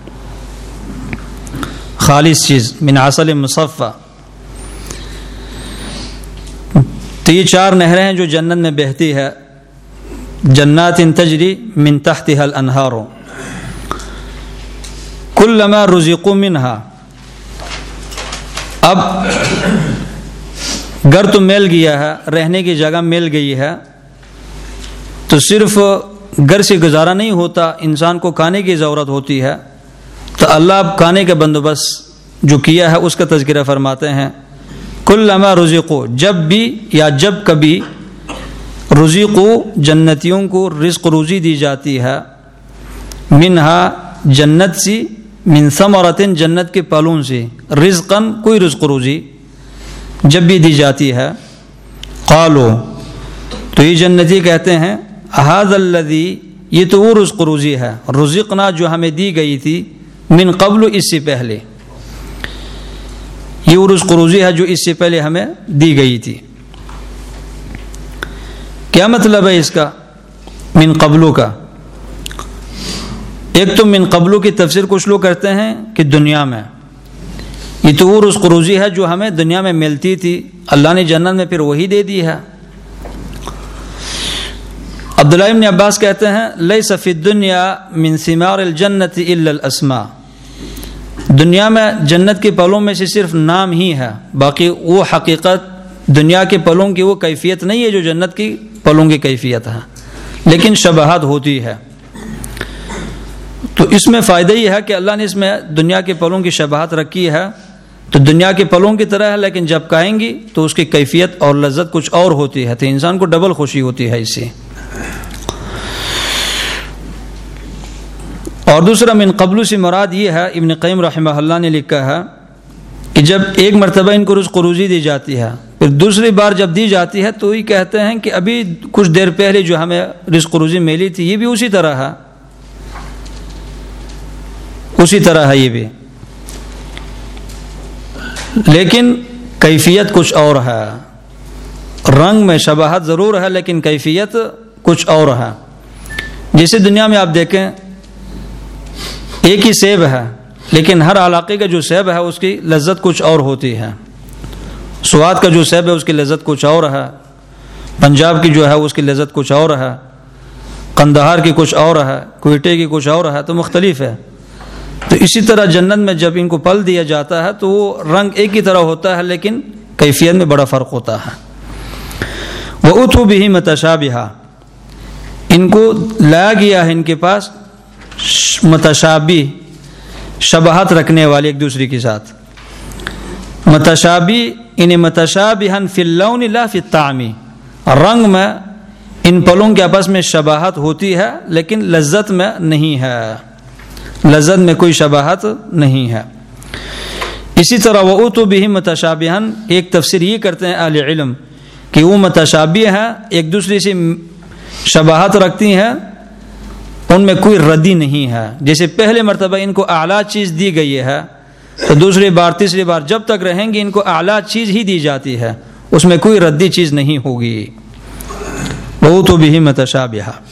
خالص چیز من عسل مصفى. تو یہ 4 نہریں ہیں جو جنت میں بہتی ہے. جنات تجری من تحتها الانہار کلما رزقوا منها. اب گھر تو مل گیا ہے, رہنے کی جگہ مل گئی ہے, تو صرف گھر سے گزارا نہیں ہوتا, انسان کو کھانے کی ضرورت ہوتی ہے. تو اللہ اب کھانے کا بندوبست جو کیا ہے اس کا تذکرہ فرماتے ہیں. کلما رزقوا, جب بھی یا جب کبھی, رزقوا جنتیوں کو رزق روزی دی جاتی ہے, منہا جنت سی, من ثمرۃ جنت کے پھلوں سے, رزقاً کوئی رزق روزی جب بھی دی جاتی ہے. قالوا, تو یہ جنتی کہتے ہیں, ھذا الذی, یہ تو وہ رزق روزی ہے, رزقنا جو ہمیں دی گئی تھی, من قبل, اس سے پہلے. یہ وہ رزق روزی ہے جو اس سے پہلے ہمیں دی گئی تھی. کیا مطلب ہے اس کا من قبلو کا؟ ایک تو من قبلو کی تفسیر کچھ لوگ کرتے ہیں کہ دنیا میں, یہ تو وہ رزق روزی ہے جو ہمیں دنیا میں ملتی تھی, اللہ نے جنت میں پھر وہی دے دی ہے. عبداللہ ابن عباس کہتے ہیں, لیس فی الدنیا من ثمار الجنت الا الاسماء. دنیا میں جنت کے پھلوں میں سے صرف نام ہی ہے, باقی وہ حقیقت دنیا کے پلوں کی وہ کیفیت نہیں ہے جو جنت کی پلوں کی کیفیت ہے، لیکن شباہت ہوتی ہے۔ تو اس میں فائدہ یہ ہے کہ اللہ نے اس میں دنیا کے پلوں کی شباہت رکھی ہے، تو دنیا کے پلوں کی طرح ہے، لیکن جب کھائیں گی تو اس کی کیفیت اور لذت کچھ اور ہوتی ہے، تو انسان کو ڈبل خوشی ہوتی ہے اس سے۔ اور دوسرا من قبل سے مراد یہ ہے، ابن قیم رحمہ اللہ نے لکھا ہے کہ جب ایک مرتبہ ان کو رزق روزی دی جاتی ہے، پھر دوسری بار جب دی جاتی ہے تو یہ کہتے ہیں کہ ابھی کچھ دیر پہلے جو ہمیں رزق روزی ملی تھی یہ بھی اسی طرح ہے، اسی طرح ہے یہ بھی، لیکن کیفیت کچھ اور ہے، رنگ میں شباہت ضرور ہے لیکن کیفیت کچھ اور ہے۔ جیسے دنیا میں آپ دیکھیں ایک ہی سیب ہے، لیکن ہر علاقے کا جو سیب ہے اس کی لذت کچھ اور ہوتی ہے، سوات کا جو سیب ہے اس کی لذت کچھ اور ہے، پنجاب کی جو ہے اس کی لذت کچھ اور ہے، قندھار کی کچھ اور ہے، کوئٹے کی کچھ اور ہے، تو مختلف ہے۔ تو اسی طرح جنت میں جب ان کو پل دیا جاتا ہے تو وہ رنگ ایک ہی طرح ہوتا ہے لیکن کیفیت میں بڑا فرق ہوتا ہے۔ وَأُتُوا بِهِ مُتَشَابِهًا، ان کو لایا گیا ہے ان کے پاس متشابہ، شباہت رکھنے والے ایک دوسرے کے ساتھ، متشابہ انہیں متشابہاً فی اللون لا فی الطعم، رنگ میں ان پلوں کے آپس میں شباہت ہوتی ہے لیکن لذت میں نہیں ہے، لذت میں کوئی شباہت نہیں ہے۔ اسی طرح وَأُتُوا بِهِ مُتَشَابِهًا، ایک تفسیر یہ کرتے ہیں اہل علم کہ وہ متشابہ ہیں، ایک دوسرے سے شباہت رکھتی ہیں، ان میں کوئی ردی نہیں ہے۔ جیسے پہلے مرتبہ ان کو اعلیٰ چیز دی گئی ہے تو دوسری بار تیسری بار جب تک رہیں گی ان کو اعلیٰ چیز ہی دی جاتی ہے، اس میں کوئی ردی چیز نہیں ہوگی۔ وَأُتُوا بِهِ مُتَشَابِهًا،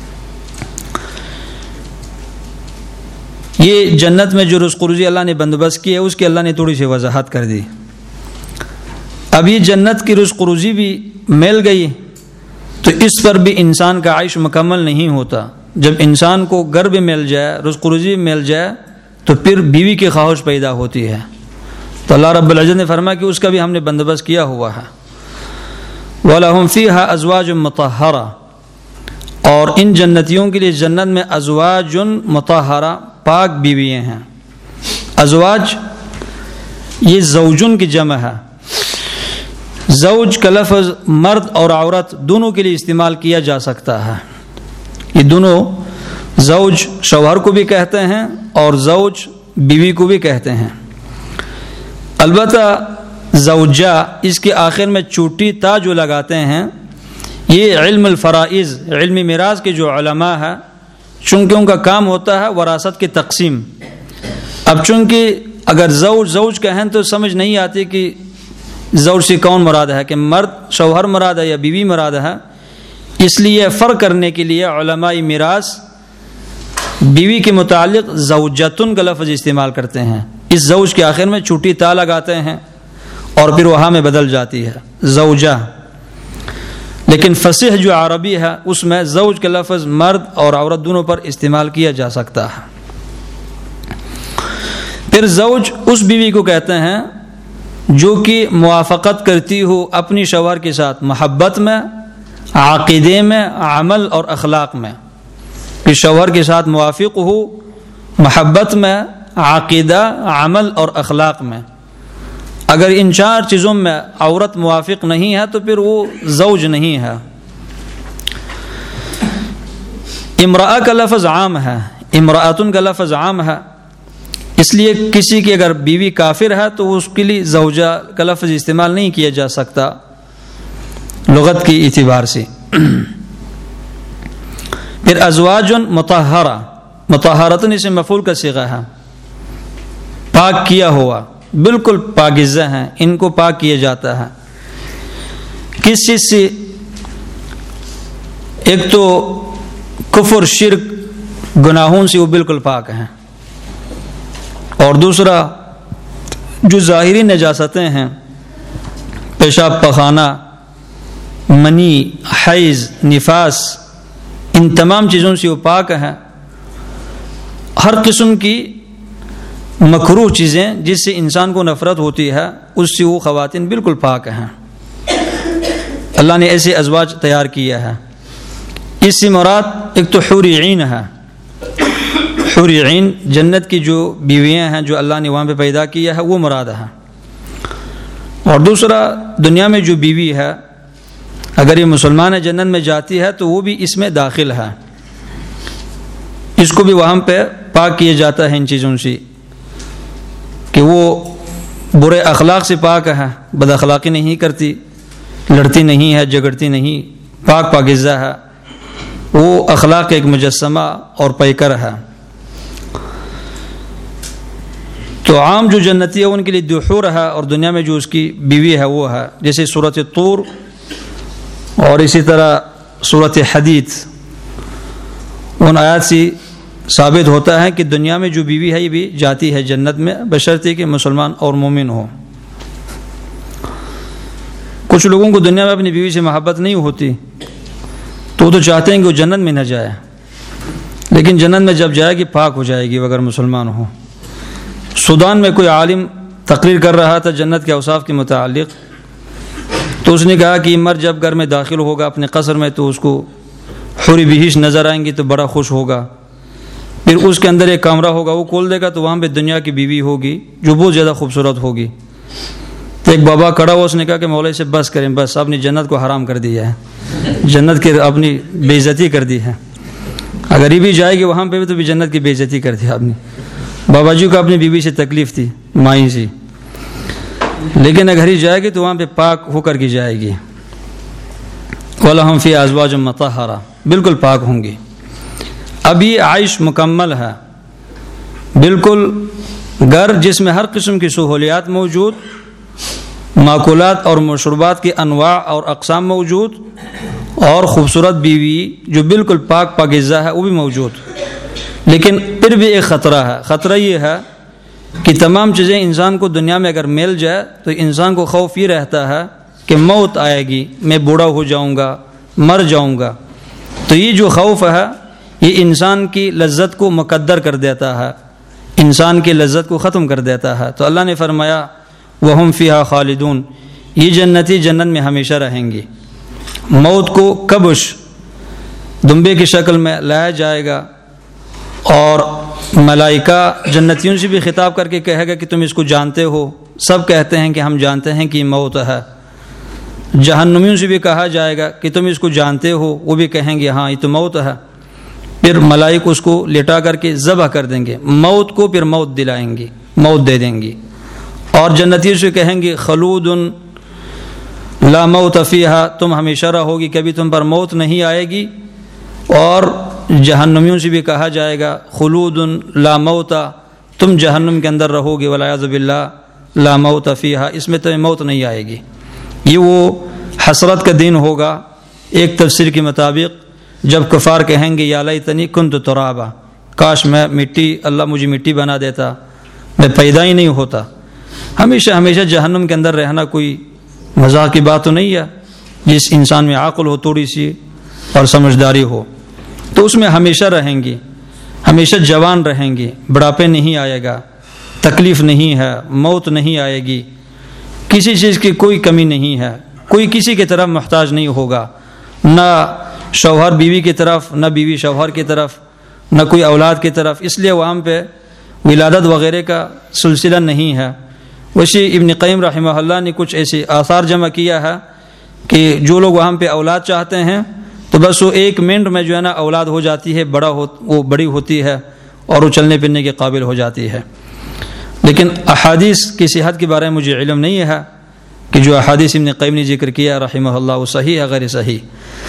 یہ جنت میں جو رزق روزی اللہ نے بندوبست کی ہے اس کی اللہ نے تھوڑی سی وضاحت کر دی۔ اب یہ جنت کی رزق روزی بھی مل گئی تو اس پر بھی انسان کا عیش مکمل نہیں ہوتا۔ جب انسان کو گھر بھی مل جائے، رزق روزی مل جائے، تو پھر بیوی کی خواہش پیدا ہوتی ہے، تو اللہ رب العزت نے فرمایا کہ اس کا بھی ہم نے بندوبست کیا ہوا ہے۔ وَلَهُمْ فِيهَا أَزْوَاجٌ مُطَهَّرَةٌ، اور ان جنتیوں کے لیے جنت میں ازواج مطہرہ، پاک بیویاں ہیں۔ ازواج یہ زوجن کی جمع ہے، زوج کا لفظ مرد اور عورت دونوں کے لیے استعمال کیا جا سکتا ہے، یہ دونوں زوج شوہر کو بھی کہتے ہیں اور زوج بیوی کو بھی کہتے ہیں۔ البتہ زوجہ اس کے آخر میں چھوٹی تا جو لگاتے ہیں، یہ علم الفرائض، علم میراث کے جو علماء ہیں، چونکہ ان کا کام ہوتا ہے وراثت کی تقسیم۔ اب چونکہ اگر زوج زوج کہیں تو سمجھ نہیں آتی کہ زوج سے کون مراد ہے، کہ مرد شوہر مراد ہے یا بیوی مراد ہے، اس لیے فرق کرنے کے لیے علماء میراث بیوی کے متعلق زوجتن کا لفظ استعمال کرتے ہیں، اس زوج کے آخر میں چھوٹی تا لگاتے ہیں اور پھر وہاں میں بدل جاتی ہے زوجہ۔ لیکن فصیح جو عربی ہے اس میں زوج کا لفظ مرد اور عورت دونوں پر استعمال کیا جا سکتا ہے۔ پھر زوج اس بیوی کو کہتے ہیں جو کہ موافقت کرتی ہو اپنی شوہر کے ساتھ محبت میں، عقیدے میں، عمل اور اخلاق میں، کہ شوہر کے ساتھ موافق ہو محبت میں، عقیدہ، عمل اور اخلاق میں۔ اگر ان چار چیزوں میں عورت موافق نہیں ہے تو پھر وہ زوج نہیں ہے۔ امرأہ کا لفظ عام ہے، امرأتن کا لفظ عام ہے، اس لیے کسی کی اگر بیوی کافر ہے تو اس کے لیے زوجہ کا لفظ استعمال نہیں کیا جا سکتا لغت کی اعتبار سے۔ پھر ازواج مطہرہ، مطہرتن اسم مفعول کا صیغہ ہے، پاک کیا ہوا، بالکل پاکیزہ ہیں، ان کو پاک کیا جاتا ہے۔ کس چیز سے؟ ایک تو کفر، شرک، گناہوں سے وہ بالکل پاک ہیں، اور دوسرا جو ظاہری نجاستیں ہیں، پیشاب پخانہ، منی، حیض، نفاس، ان تمام چیزوں سے وہ پاک ہیں۔ ہر قسم کی مکروہ چیزیں جس سے انسان کو نفرت ہوتی ہے اس سے وہ خواتین بالکل پاک ہیں۔ اللہ نے ایسے ازواج تیار کیا ہے۔ اس سے مراد ایک تو حور عین ہے، حور عین جنت کی جو بیویاں ہیں جو اللہ نے وہاں پہ پیدا کیا ہے وہ مراد ہے، اور دوسرا دنیا میں جو بیوی ہے اگر یہ مسلمان ہے جنت میں جاتی ہے تو وہ بھی اس میں داخل ہے، اس کو بھی وہاں پہ پاک کیا جاتا ہے ان چیزوں سے کہ وہ برے اخلاق سے پاک ہے، بد اخلاقی نہیں کرتی، لڑتی نہیں ہے، جھگڑتی نہیں، پاک پاکیزہ ہے، وہ اخلاق ایک مجسمہ اور پیکر ہے۔ تو عام جو جنتی ہے ان کے لیے دحور ہے، اور دنیا میں جو اس کی بیوی ہے وہ ہے، جیسے سورۃ طور اور اسی طرح سورۃ حدید، ان آیات سے ثابت ہوتا ہے کہ دنیا میں جو بیوی ہے یہ بھی جاتی ہے جنت میں، بشرطے کہ مسلمان اور مومن ہو۔ کچھ لوگوں کو دنیا میں اپنی بیوی سے محبت نہیں ہوتی تو وہ تو چاہتے ہیں کہ وہ جنت میں نہ جائے، لیکن جنت میں جب جائے گی پاک ہو جائے گی اگر مسلمان ہو۔ سودان میں کوئی عالم تقریر کر رہا تھا جنت کے اوصاف کے متعلق، تو اس نے کہا کہ مرد جب گھر میں داخل ہوگا اپنے قصر میں تو اس کو حوری بہیش نظر آئیں گی تو بڑا خوش ہوگا، پھر اس کے اندر ایک کمرہ ہوگا وہ کھول دے گا تو وہاں پہ دنیا کی بیوی ہوگی جو بہت زیادہ خوبصورت ہوگی۔ تو ایک بابا کھڑا ہوا، اس نے کہا کہ مولوی سے بس کریں، بس آپ نے جنت کو حرام کر دیا ہے، جنت کی اپنی بے عزتی کر دی ہے، اگر یہ بھی جائے گی وہاں پہ بھی تو بھی جنت کی بے عزتی کر دی آپ نے۔ بابا جی کو اپنی بیوی سے تکلیف تھی، مائی سے، لیکن اگر ہی جائے گی تو وہاں پہ پاک ہو کر کی جائے گی۔ وَلَهُمْ فِيهَا أَزْوَاجٌ مُطَهَّرَةٌ، بالکل پاک ہوں گی۔ اب یہ عائش مکمل ہے، بالکل گھر جس میں ہر قسم کی سہولیات موجود، ماکولات اور مشروبات کی انواع اور اقسام موجود، اور خوبصورت بیوی جو بالکل پاک پاکیزہ ہے وہ بھی موجود، لیکن پھر بھی ایک خطرہ ہے۔ خطرہ یہ ہے کہ تمام چیزیں انسان کو دنیا میں اگر مل جائے تو انسان کو خوف یہ رہتا ہے کہ موت آئے گی، میں بوڑھا ہو جاؤں گا، مر جاؤں گا، تو یہ جو خوف ہے یہ انسان کی لذت کو مقدر کر دیتا ہے، انسان کی لذت کو ختم کر دیتا ہے۔ تو اللہ نے فرمایا وَهُمْ فِيهَا خَالِدُونَ، یہ جنتی جنت میں ہمیشہ رہیں گی۔ موت کو کبش دمبے کی شکل میں لایا جائے گا، اور ملائکہ جنتیوں سے بھی خطاب کر کے کہے گا کہ تم اس کو جانتے ہو، سب کہتے ہیں کہ ہم جانتے ہیں کہ موت ہے۔ جہنمیوں سے بھی کہا جائے گا کہ تم اس کو جانتے ہو، وہ بھی کہیں گے ہاں یہ تو موت ہے۔ پھر ملائکہ اس کو لٹا کر کے ذبح کر دیں گے، موت کو پھر موت دلائیں گے، موت دے دیں گی، اور جنتیوں سے کہیں گے خلود لا موت فیہا، تم ہمیشہ رہو گی، کبھی تم پر موت نہیں آئے گی۔ اور جہنمیوں سے بھی کہا جائے گا خلود لا موت، تم جہنم کے اندر رہو گے، والعیاذ باللہ لا موت فیہا، اس میں تمہیں موت نہیں آئے گی۔ یہ وہ حسرت کا دن ہوگا۔ ایک تفسیر کے مطابق جب کفار کہیں گے یا لیتنی کنت ترابا، کاش میں مٹی، اللہ مجھے مٹی بنا دیتا، میں پیدا ہی نہیں ہوتا۔ ہمیشہ ہمیشہ جہنم کے اندر رہنا کوئی مذاق کی بات تو نہیں ہے، جس انسان میں عقل ہو تھوڑی سی اور سمجھداری ہو تو اس میں ہمیشہ رہیں گی، ہمیشہ جوان رہیں گی، بڑھاپے نہیں آئے گا، تکلیف نہیں ہے، موت نہیں آئے گی، کسی چیز کی کوئی کمی نہیں ہے، کوئی کسی کی طرف محتاج نہیں ہوگا، نہ شوہر بیوی کی طرف، نہ بیوی شوہر کی طرف، نہ کوئی اولاد کی طرف، اس لیے وہاں پہ ولادت وغیرہ کا سلسلہ نہیں ہے۔ ویسے ابن قیم رحمہ اللہ نے کچھ ایسے آثار جمع کیا ہے کہ جو لوگ وہاں پہ اولاد چاہتے ہیں تو بس وہ 1 منٹ میں جو ہے نا اولاد ہو جاتی ہے، وہ بڑی ہوتی ہے اور وہ چلنے پھرنے کے قابل ہو جاتی ہے۔ لیکن احادیث کی صحت کے بارے میں مجھے علم نہیں ہے کہ جو احادیث ابن قیم نے ذکر کیا رحمہ اللہ وہ صحیح ہے غیر صحیح۔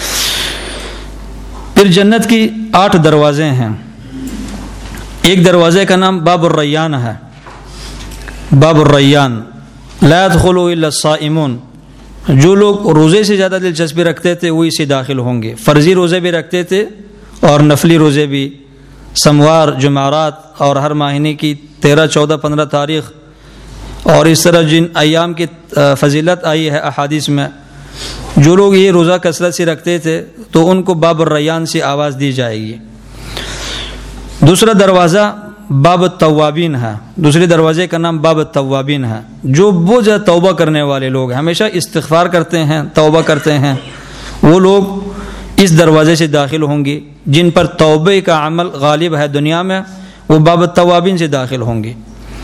پھر جنت کی 8 دروازے ہیں۔ ایک دروازے کا نام باب الریان ہے، باب الریان، لا يدخل الا الصائمون، جو لوگ روزے سے زیادہ دلچسپی رکھتے تھے وہ اسے داخل ہوں گے۔ فرضی روزے بھی رکھتے تھے اور نفلی روزے بھی، سموار، جمعرات اور ہر مہینے کی 13، 14، 15 تاریخ، اور اس طرح جن ایام کی فضیلت آئی ہے احادیث میں، جو لوگ یہ روزہ کثرت سے رکھتے تھے تو ان کو باب الریان سے آواز دی جائے گی۔ دوسرا دروازہ باب التوابین ہے، دوسرے دروازے کا نام باب التوابین ہے، جو بہت زیادہ توبہ کرنے والے لوگ ہیں، ہمیشہ استغفار کرتے ہیں، توبہ کرتے ہیں، وہ لوگ اس دروازے سے داخل ہوں گے۔ جن پر توبہ کا عمل غالب ہے دنیا میں، وہ باب التوابین سے داخل ہوں گے۔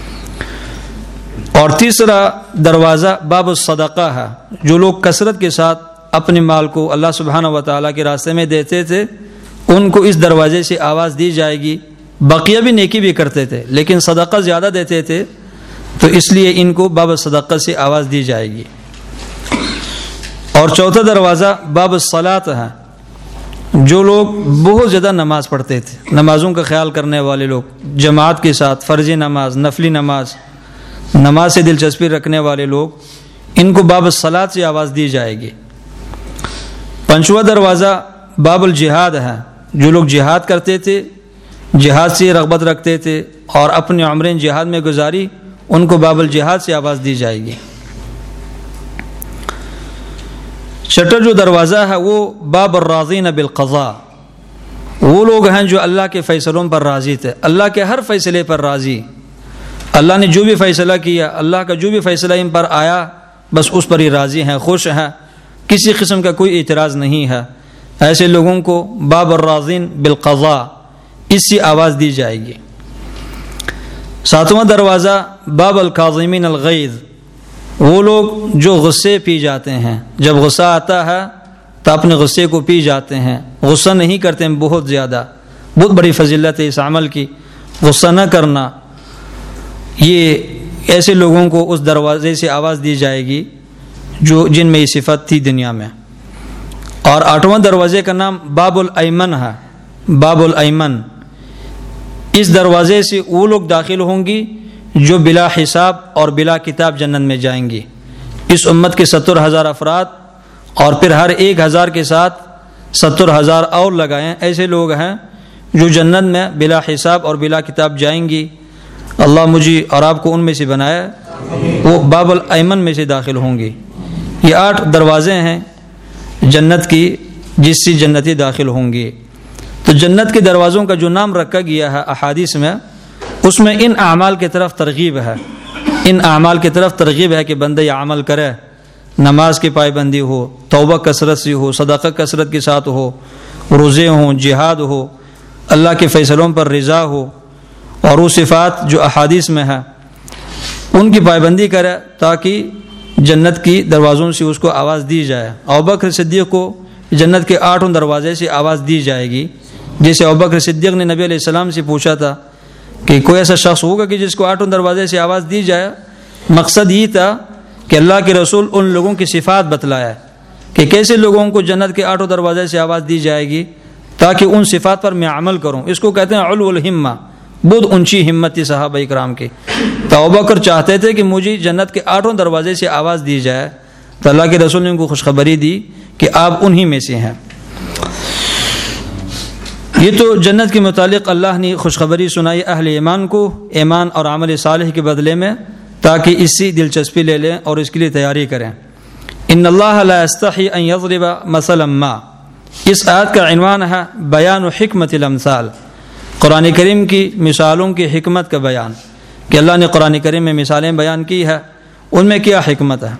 اور تیسرا دروازہ باب الصدقہ ہے، جو لوگ کثرت کے ساتھ اپنے مال کو اللہ سبحانہ و تعالیٰ کے راستے میں دیتے تھے، ان کو اس دروازے سے آواز دی جائے گی۔ بقیہ بھی نیکی بھی کرتے تھے لیکن صدقہ زیادہ دیتے تھے، تو اس لیے ان کو باب الصدقہ سے آواز دی جائے گی۔ اور چوتھا دروازہ باب الصلاۃ ہے، جو لوگ بہت زیادہ نماز پڑھتے تھے، نمازوں کا خیال کرنے والے لوگ، جماعت کے ساتھ فرض نماز، نفلی نماز، نماز سے دلچسپی رکھنے والے لوگ، ان کو باب الصلاۃ سے آواز دی جائے گی۔ پانچواں دروازہ باب الجہاد ہے، جو لوگ جہاد کرتے تھے، جہاد سے رغبت رکھتے تھے اور اپنے عمریں جہاد میں گزاری، ان کو باب الجہاد سے آواز دی جائے گی۔ چھٹا جو دروازہ ہے وہ باب الراضین بالقضاء، وہ لوگ ہیں جو اللہ کے فیصلوں پر راضی تھے، اللہ کے ہر فیصلے پر راضی، اللہ نے جو بھی فیصلہ کیا، اللہ کا جو بھی فیصلہ ان پر آیا، بس اس پر ہی راضی ہیں، خوش ہیں، کسی قسم کا کوئی اعتراض نہیں ہے۔ ایسے لوگوں کو باب الراضین بالقضاء اس سے آواز دی جائے گی۔ ساتواں دروازہ باب الکاظمین الغیظ، وہ لوگ جو غصے پی جاتے ہیں، جب غصہ آتا ہے تو اپنے غصے کو پی جاتے ہیں، غصہ نہیں کرتے ہیں بہت زیادہ، بہت بڑی فضیلت ہے اس عمل کی، غصہ نہ کرنا۔ یہ ایسے لوگوں کو اس دروازے سے آواز دی جائے گی جو جن میں یہ صفت تھی دنیا میں۔ اور آٹھواں دروازے کا نام باب الایمن ہے، باب الایمن، اس دروازے سے وہ لوگ داخل ہوں گی جو بلا حساب اور بلا کتاب جنت میں جائیں گی۔ اس امت کے 70,000 افراد اور پھر ہر 1,000 کے ساتھ 70,000 اور لگائیں، ایسے لوگ ہیں جو جنت میں بلا حساب اور بلا کتاب جائیں گی۔ اللہ مجھے اور آپ کو ان میں سے بنائے، وہ باب الایمن میں سے داخل ہوں گی۔ یہ 8 دروازے ہیں جنت کی جس سے جنتی داخل ہوں گے۔ تو جنت کے دروازوں کا جو نام رکھا گیا ہے احادیث میں، اس میں ان اعمال کی طرف ترغیب ہے، ان اعمال کی طرف ترغیب ہے کہ بندہ یہ عمل کرے، نماز کی پابندی ہو، توبہ کثرت سے ہو، صدقہ کثرت کے ساتھ ہو، روزے ہوں، جہاد ہو، اللہ کے فیصلوں پر رضا ہو، اور وہ صفات جو احادیث میں ہے ان کی پابندی کرے تاکہ جنت کی دروازوں سے اس کو آواز دی جائے۔ ابوبکر صدیق کو جنت کے 8 دروازے سے آواز دی جائے گی، جیسے ابوبکر صدیق نے نبی علیہ السلام سے پوچھا تھا کہ کوئی ایسا شخص ہوگا کہ جس کو 8 دروازے سے آواز دی جائے۔ مقصد یہ تھا کہ اللہ کے رسول ان لوگوں کی صفات بتلایا کہ کیسے لوگوں کو جنت کے 8 دروازے سے آواز دی جائے گی تاکہ ان صفات پر میں عمل کروں۔ اس کو کہتے ہیں علو الہمہ، بہت اونچی ہمت تھی صحابہ اکرام کی۔ تو ابوبکر چاہتے تھے کہ مجھے جنت کے 8 دروازے سے آواز دی جائے، تو اللہ کے رسول نے ان کو خوشخبری دی کہ آپ انہی میں سے ہیں۔ یہ تو جنت کے متعلق اللہ نے خوشخبری سنائی اہل ایمان کو، ایمان اور عمل صالح کے بدلے میں، تاکہ اس سے دلچسپی لے لیں اور اس کے لیے تیاری کریں۔ ان اللہ لا یستحی ان یضرب مثلا ما، اس آیت کا عنوان ہے بیان حکمت الامثال، قرآن کریم کی مثالوں کی حکمت کا بیان، کہ اللہ نے قرآن کریم میں مثالیں بیان کی ہے، ان میں کیا حکمت ہے۔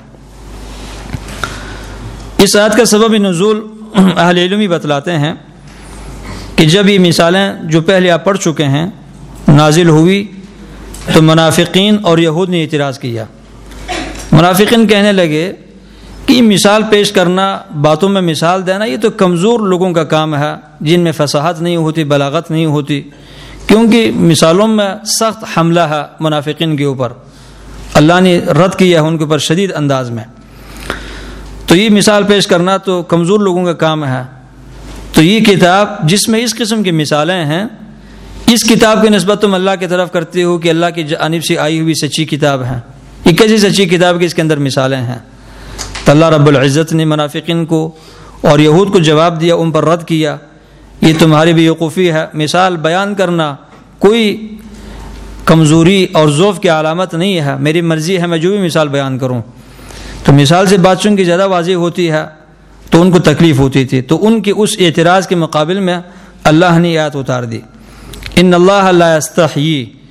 اس آیت کا سبب نزول اہل علم ہی بتلاتے ہیں کہ جب یہ مثالیں جو پہلے آپ پڑھ چکے ہیں نازل ہوئی تو منافقین اور یہود نے اعتراض کیا۔ منافقین کہنے لگے کہ مثال پیش کرنا، باتوں میں مثال دینا، یہ تو کمزور لوگوں کا کام ہے جن میں فصاحت نہیں ہوتی، بلاغت نہیں ہوتی، کیونکہ مثالوں میں سخت حملہ ہے منافقین کے اوپر، اللہ نے رد کیا ہے ان کے اوپر شدید انداز میں، تو یہ مثال پیش کرنا تو کمزور لوگوں کا کام ہے۔ تو یہ کتاب جس میں اس قسم کی مثالیں ہیں، اس کتاب کی نسبت تم اللہ کی طرف کرتے ہو کہ اللہ کی جانب سے آئی ہوئی سچی کتاب ہے، یہ کیسی سچی کتاب کی اس کے اندر مثالیں ہیں۔ تو اللہ رب العزت نے منافقین کو اور یہود کو جواب دیا، ان پر رد کیا، یہ تمہاری بیوقوفی ہے، مثال بیان کرنا کوئی کمزوری اور ضعف کی علامت نہیں ہے، میری مرضی ہے میں جو بھی مثال بیان کروں۔ تو مثال سے بات چون کی زیادہ واضح ہوتی ہے تو ان کو تکلیف ہوتی تھی، تو ان کے اس اعتراض کے مقابل میں اللہ نے آیت اتار دی، ان اللہ لا یستحیی،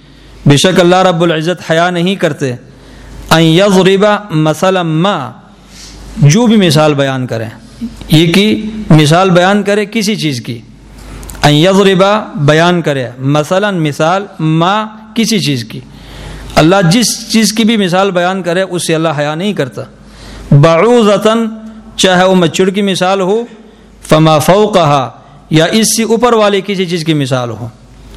بے شک اللہ رب العزت حیا نہیں کرتے ان یضرب مثلا ما، جو بھی مثال بیان کریں، یہ کی مثال بیان کرے کسی چیز کی، ان یضرب بیان کرے، مثلا مثال، ما کسی چیز کی، اللہ جس چیز کی بھی مثال بیان کرے اس سے اللہ حیا نہیں کرتا، بعوضۃً چاہے وہ مچھڑ کی مثال ہو، فما فوقہا یا اس سے اوپر والی کسی چیز کی مثال ہو۔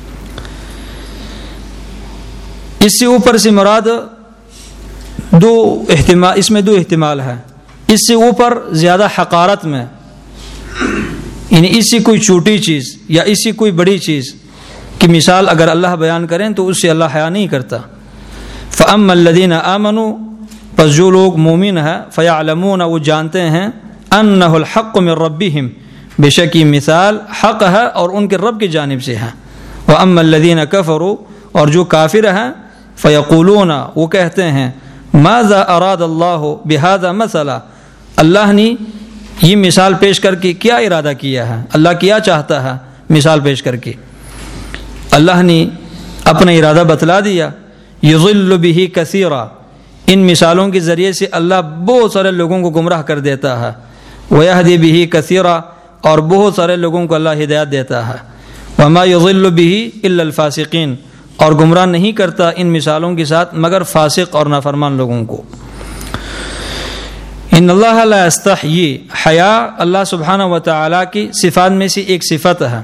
اس سے اوپر سے مراد دو احتمال، اس میں دو احتمال ہے، اس سے اوپر زیادہ حقارت میں، یعنی اس سے کوئی چھوٹی چیز یا اس سے کوئی بڑی چیز کی مثال اگر اللہ بیان کریں تو اس سے اللہ حیا نہیں کرتا۔ فَأَمَّا الَّذِينَ آمَنُوا، پس جو لوگ مومن ہیں، فَيَعْلَمُونَ وہ جانتے ہیں، أَنَّهُ الْحَقُّ مِن رَبِّهِمْ بے شک یہ مثال حق ہے اور ان کے رب کی جانب سے ہے۔ وَأَمَّا الَّذِينَ كَفَرُوا اور جو کافر ہیں، فَيَقُولُونَ وہ کہتے ہیں، ماذا اراد اللہ بہذا مثلا، اللہ نے یہ مثال پیش کر کے کیا ارادہ کیا ہے، اللہ کیا چاہتا ہے مثال پیش کر کے، اللہ نے اپنا ارادہ بتلا دیا۔ یضل بہ کثیرا، ان مثالوں کے ذریعے سے اللہ بہت سارے لوگوں کو گمراہ کر دیتا ہے، ویہدی بہ کثیرا اور بہت سارے لوگوں کو اللہ ہدایت دیتا ہے، وما یضل بہ الا الفاسقین اور گمراہ نہیں کرتا ان مثالوں کے ساتھ مگر فاسق اور نافرمان لوگوں کو۔ ان اللہ لا یستحیی، حیا اللہ سبحانہ و تعالی کی صفات میں سے ایک صفت ہے،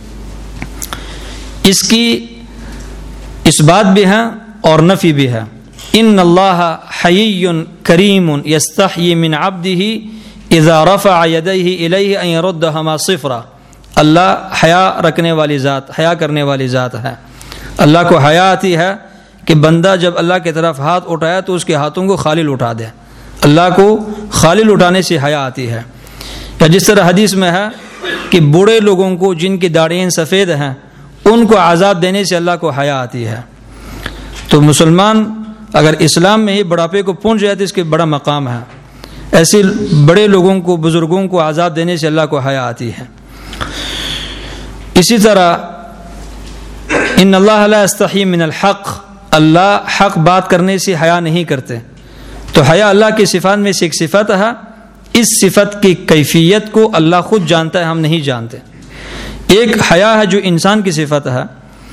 اس کی اس بات بھی ہے اور نفی بھی ہے۔ ان اللہ حیی کریم یستحیی من عبدہ اذا رفع یدیہ الیہ ان یردہما صفرا، اللہ حیا رکھنے والی ذات، حیا کرنے والی ذات ہے۔ اللہ کو حیا آتی ہے کہ بندہ جب اللہ کی طرف ہاتھ اٹھایا تو اس کے ہاتھوں کو خالی اٹھا دے، اللہ کو خالی اٹھانے سے حیا آتی ہے۔ یا جس طرح حدیث میں ہے کہ بوڑھے لوگوں کو جن کی داڑھیاں سفید ہیں ان کو عذاب دینے سے اللہ کو حیا آتی ہے۔ تو مسلمان اگر اسلام میں ہی بڑھاپے کو پہنچ جائے تو اس کے بڑا مقام ہے، ایسے بڑے لوگوں کو، بزرگوں کو عذاب دینے سے اللہ کو حیا آتی ہے۔ اسی طرح ان اللہ لا یستحی من الحق، اللہ حق بات کرنے سے حیا نہیں کرتے، تو حیا اللہ کی صفات میں سے ایک صفت ہے۔ اس صفت کی کیفیت کو اللہ خود جانتا ہے، ہم نہیں جانتے۔ ایک حیا ہے جو انسان کی صفت ہے،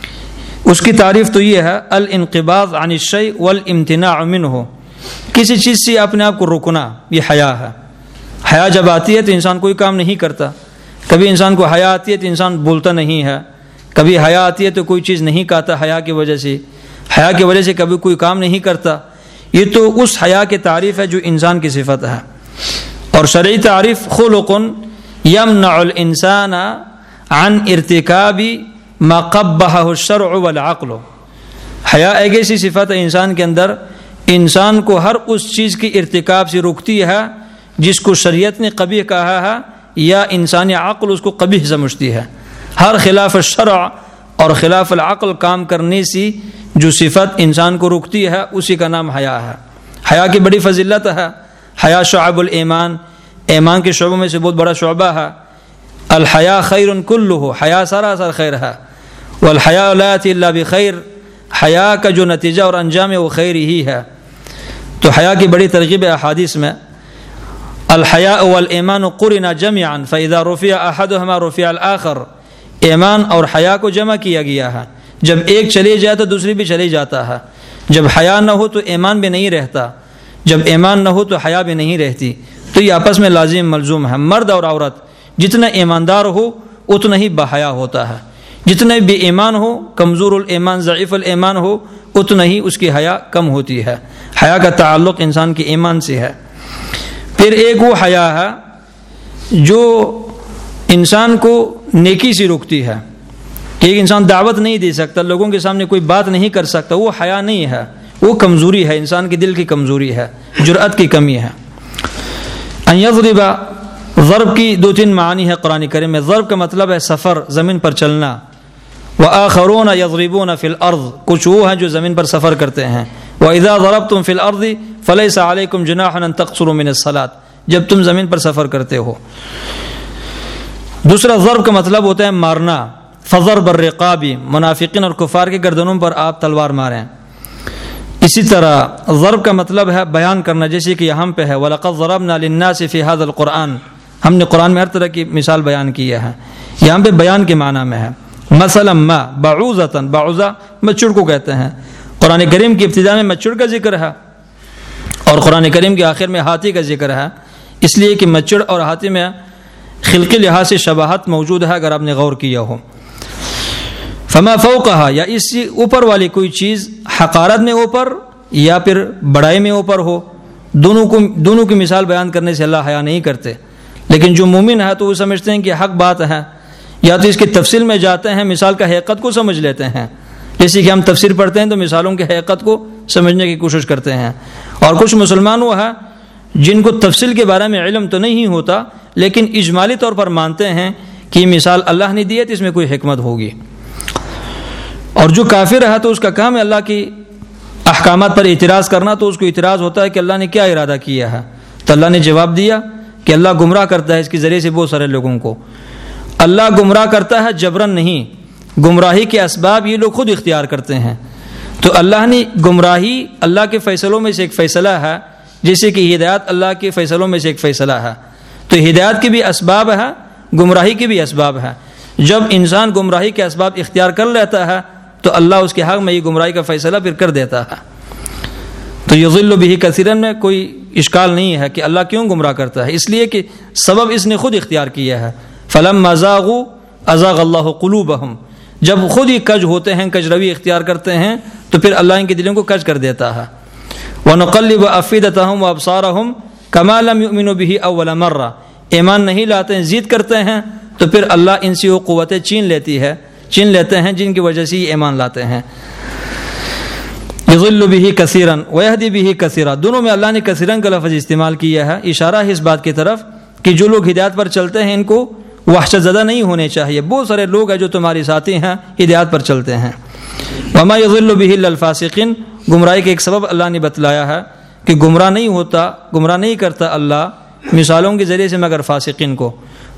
اس کی تعریف تو یہ ہے الانقباض عن الشیء والامتناع منہ، کسی چیز سے اپنے آپ کو روکنا، یہ حیا ہے۔ حیا جب آتی ہے تو انسان کوئی کام نہیں کرتا، کبھی انسان کو حیا آتی ہے تو انسان بولتا نہیں ہے، کبھی حیا آتی ہے تو کوئی چیز نہیں کہتا حیا کی وجہ سے، حیا کی وجہ سے کبھی کوئی کام نہیں کرتا۔ یہ تو اس حیا کی تعریف ہے جو انسان کی صفت ہے۔ اور شرعی تعریف خلق یمنع الانسان عن ارتکاب ما قبحہ الشرع والعقل، حیا ایک ایسی صفت ہے انسان کے اندر، انسان کو ہر اس چیز کی ارتکاب سے روکتی ہے جس کو شریعت نے قبیح کہا ہے یا انسانی عقل اس کو قبیح سمجھتی ہے۔ ہر خلاف الشرع اور خلاف العقل کام کرنے سے جو صفت انسان کو روکتی ہے اسی کا نام حیا ہے۔ حیا کی بڑی فضیلت ہے، حیا شعب الایمان، ایمان کے شعبوں میں سے بہت بڑا شعبہ ہے۔ الحیا خیر کلہ، حیا سراسر خیر ہے، والحیاء لا یأتی الا بخیر، حیا کا جو نتیجہ اور انجام ہے وہ خیر ہی ہے۔ تو حیا کی بڑی ترغیب ہے احادیث میں، الحیاء والایمان قرنا جميعا فاذا رفع احدهما رفع الاخر، ایمان اور حیا کو جمع کیا گیا ہے، جب ایک چلی جائے تو دوسری بھی چلی جاتا ہے، جب حیا نہ ہو تو ایمان بھی نہیں رہتا، جب ایمان نہ ہو تو حیا بھی نہیں رہتی، تو یہ آپس میں لازم ملزوم ہے۔ مرد اور عورت جتنا ایماندار ہو اتنا ہی بحیا ہوتا ہے، جتنے بھی ایمان ہو، کمزور الایمان ضعیف الایمان ہو، اتنا ہی اس کی حیا کم ہوتی ہے۔ حیا کا تعلق انسان کے ایمان سے ہے۔ پھر ایک وہ حیا ہے جو انسان کو نیکی سے روکتی ہے، ایک انسان دعوت نہیں دے سکتا، لوگوں کے سامنے کوئی بات نہیں کر سکتا، وہ حیا نہیں ہے، وہ کمزوری ہے، انسان کے دل کی کمزوری ہے، جرأت کی کمی ہے۔ ان یضرب، ضرب کی دو تین معنی ہے قرآن کریم میں۔ ضرب کا مطلب ہے سفر، زمین پر چلنا۔ وآخرون یضربون فی الارض، کچھ وہ ہیں جو زمین پر سفر کرتے ہیں۔ وإذا ضربتم فی الارض فلیس علیکم جناح ان تقصروا من الصلاۃ، جب تم زمین پر سفر کرتے ہو۔ دوسرا ضرب کا مطلب ہوتا ہے مارنا، فضرب الرقاب، منافقین اور کفار کے گردنوں پر آپ تلوار ماریں۔ اسی طرح ضرب کا مطلب ہے بیان کرنا، جیسے کہ یہاں پہ ہے وَلَقَدْ ضَرَبْنَا لِلنَّاسِ فِي هَذَا الْقُرْآنِ، ہم نے قرآن میں ہر طرح کی مثال بیان کی ہے، یہاں پہ بیان کے معنی میں ہے۔ مثلا ما بعوضۃ، بعوضہ مچھڑ کو کہتے ہیں، قرآن کریم کی ابتدا میں مچھڑ کا ذکر ہے اور قرآن کریم کے آخر میں ہاتھی کا ذکر ہے، اس لیے کہ مچھڑ اور ہاتھی میں خلقی لحاظ سے شباہت موجود ہے اگر آپ نے غور کیا ہو۔ فما فوقہا، یا اس سے اوپر والی کوئی چیز، حقارت میں اوپر یا پھر بڑائی میں اوپر ہو، دونوں کی مثال بیان کرنے سے اللہ حیا نہیں کرتے، لیکن جو مومن ہے تو وہ سمجھتے ہیں کہ حق بات ہے، یا تو اس کی تفصیل میں جاتے ہیں، مثال کا حقیقت کو سمجھ لیتے ہیں، جیسے کہ ہم تفسیر پڑھتے ہیں تو مثالوں کی حقیقت کو سمجھنے کی کوشش کرتے ہیں۔ اور کچھ مسلمان وہ ہیں جن کو تفصیل کے بارے میں علم تو نہیں ہوتا، لیکن اجمالی طور پر مانتے ہیں کہ یہ مثال اللہ نے دی ہے تو اس میں کوئی حکمت ہوگی۔ اور جو کافر ہے تو اس کا کام ہے اللہ کی احکامات پر اعتراض کرنا، تو اس کو اعتراض ہوتا ہے کہ اللہ نے کیا ارادہ کیا ہے، تو اللہ نے جواب دیا کہ اللہ گمراہ کرتا ہے اس کے ذریعے سے بہت سارے لوگوں کو۔ اللہ گمراہ کرتا ہے جبرن نہیں، گمراہی کے اسباب یہ لوگ خود اختیار کرتے ہیں، تو اللہ نے گمراہی اللہ کے فیصلوں میں سے ایک فیصلہ ہے، جیسے کہ ہدایت اللہ کے فیصلوں میں سے ایک فیصلہ ہے، تو ہدایت کے بھی اسباب ہے، گمراہی کے بھی اسباب ہے۔ جب انسان گمراہی کے اسباب اختیار کر لیتا ہے تو اللہ اس کے حق میں یہ گمراہی کا فیصلہ پھر کر دیتا ہے۔ تو یضل بہ کثیرا میں کوئی اشکال نہیں ہے کہ اللہ کیوں گمراہ کرتا ہے، اس لیے کہ سبب اس نے خود اختیار کیا ہے۔ فلما زاغوا ازاغ اللہ قلوبہم، جب خود ہی کج ہوتے ہیں، کج روی اختیار کرتے ہیں تو پھر اللہ ان کے دلوں کو کج کر دیتا ہے۔ ونقلب افئدتہم وابصارہم کما لم یؤمنوا بہ اول مرہ، ایمان نہیں لاتے ہیں، ضد کرتے ہیں، تو پھر اللہ ان سے وہ قوتیں چھین لیتے ہیں جن کی وجہ سے یہ ایمان لاتے ہیں۔ یضل بہ کثیرا ویہدی بہ کثیرا، دونوں میں اللہ نے کثیرا کا لفظ استعمال کیا ہے، اشارہ ہے اس بات کی طرف کہ جو لوگ ہدایت پر چلتے ہیں ان کو وحشت زدہ نہیں ہونے چاہیے، بہت سارے لوگ ہیں جو تمہاری ساتھی ہیں ہدایت پر چلتے ہیں۔ وما یضل بہ الا الفاسقین، گمراہی کے ایک سبب اللہ نے بتلایا ہے کہ گمراہ نہیں کرتا اللہ مثالوں کے ذریعے سے مگر فاسقین کو۔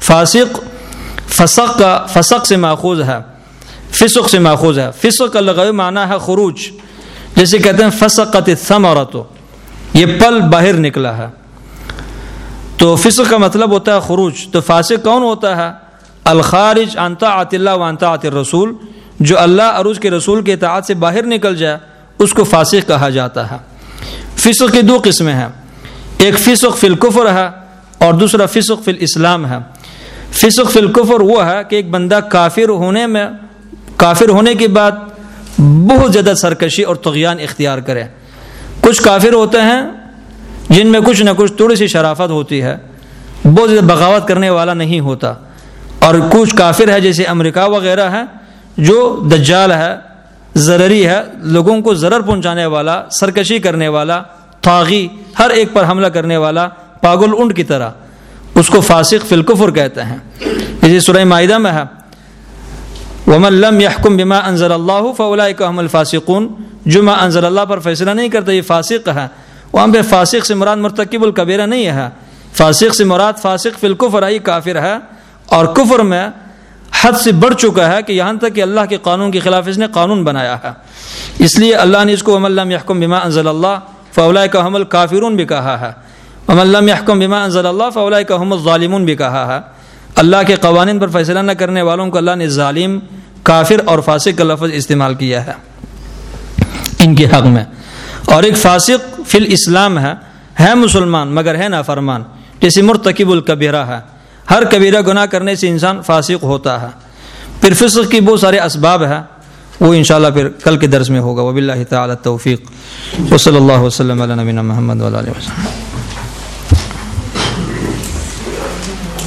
فسق سے ماخوذ ہے، فسق سے ماخوذ ہے، فسق کا لغوی معنی ہے خروج، جیسے کہتے ہیں فسقت الثمرۃ، یہ پھل باہر نکلا ہے، تو فسق کا مطلب ہوتا ہے خروج۔ تو فاسق کون ہوتا ہے؟ الخارج عن طاعت اللہ وعن طاعت الرسول، جو اللہ اور اس کے رسول کے اطاعت سے باہر نکل جائے اس کو فاسق کہا جاتا ہے۔ فسق کی دو قسمیں ہیں، ایک فسق فی الکفر ہے اور دوسرا فسق فی الاسلام ہے۔ فسق فی الکفر وہ ہے کہ ایک بندہ کافر ہونے کے بعد بہت زیادہ سرکشی اور طغیان اختیار کرے۔ کچھ کافر ہوتے ہیں جن میں کچھ نہ کچھ تھوڑی سی شرافت ہوتی ہے، بہت زیادہ بغاوت کرنے والا نہیں ہوتا، اور کچھ کافر ہے جیسے امریکہ وغیرہ ہے جو دجال ہے، ضرری ہے، لوگوں کو ضرر پہنچانے والا، سرکشی کرنے والا، طاغی، ہر ایک پر حملہ کرنے والا، پاگل اونٹ کی طرح، اس کو فاسق فی الکفر کہتے ہیں۔ جیسے سورہ مائدہ میں ہے وَمَن لَّمْ يَحْكُم بِمَا أَنزَلَ اللَّهُ فَأُولَٰئِكَ هُمُ الْفَاسِقُونَ، جو ما انزل اللہ پر فیصلہ نہیں کرتا یہ فاسق ہے۔ وہاں پہ فاسق سے مراد مرتکب الکبیرہ نہیں ہے، فاسق سے مراد فاسق فی الکفر ہے، کافر ہے، اور کفر میں حد سے بڑھ چکا ہے کہ یہاں تک کہ اللہ کے قانون کے خلاف اس نے قانون بنایا ہے، اس لیے اللہ نے اس کو وَمَن لَّمْ يَحْكُم بِمَا أَنزَلَ اللَّهُ فَأُولَٰئِكَ هُمُ الْكَافِرُونَ بھی کہا ہے، وَمَن لَّمْ يَحْكُم بِمَا أَنزَلَ اللَّهُ فَأُولَٰئِكَ هُمُ الظَّالِمُونَ بھی کہا ہے۔ اللہ کے قوانین پر فیصلہ نہ کرنے والوں کو اللہ نے ظالم، کافر اور فاسق کا لفظ استعمال کیا ہے ان کے حق میں۔ اور ایک فاسق فی الاسلام ہے مسلمان مگر ہے نافرمان، جیسے مرتکب الکبیرہ ہے، ہر کبیرہ گناہ کرنے سے انسان فاسق ہوتا ہے۔ پھر فسق کی بہت سارے اسباب ہیں، وہ انشاءاللہ پھر کل کے درس میں ہوگا۔ وباللہ تعالی التوفیق، وصلی اللہ وسلم علی نبینا محمد وعلی آلہ وسلم۔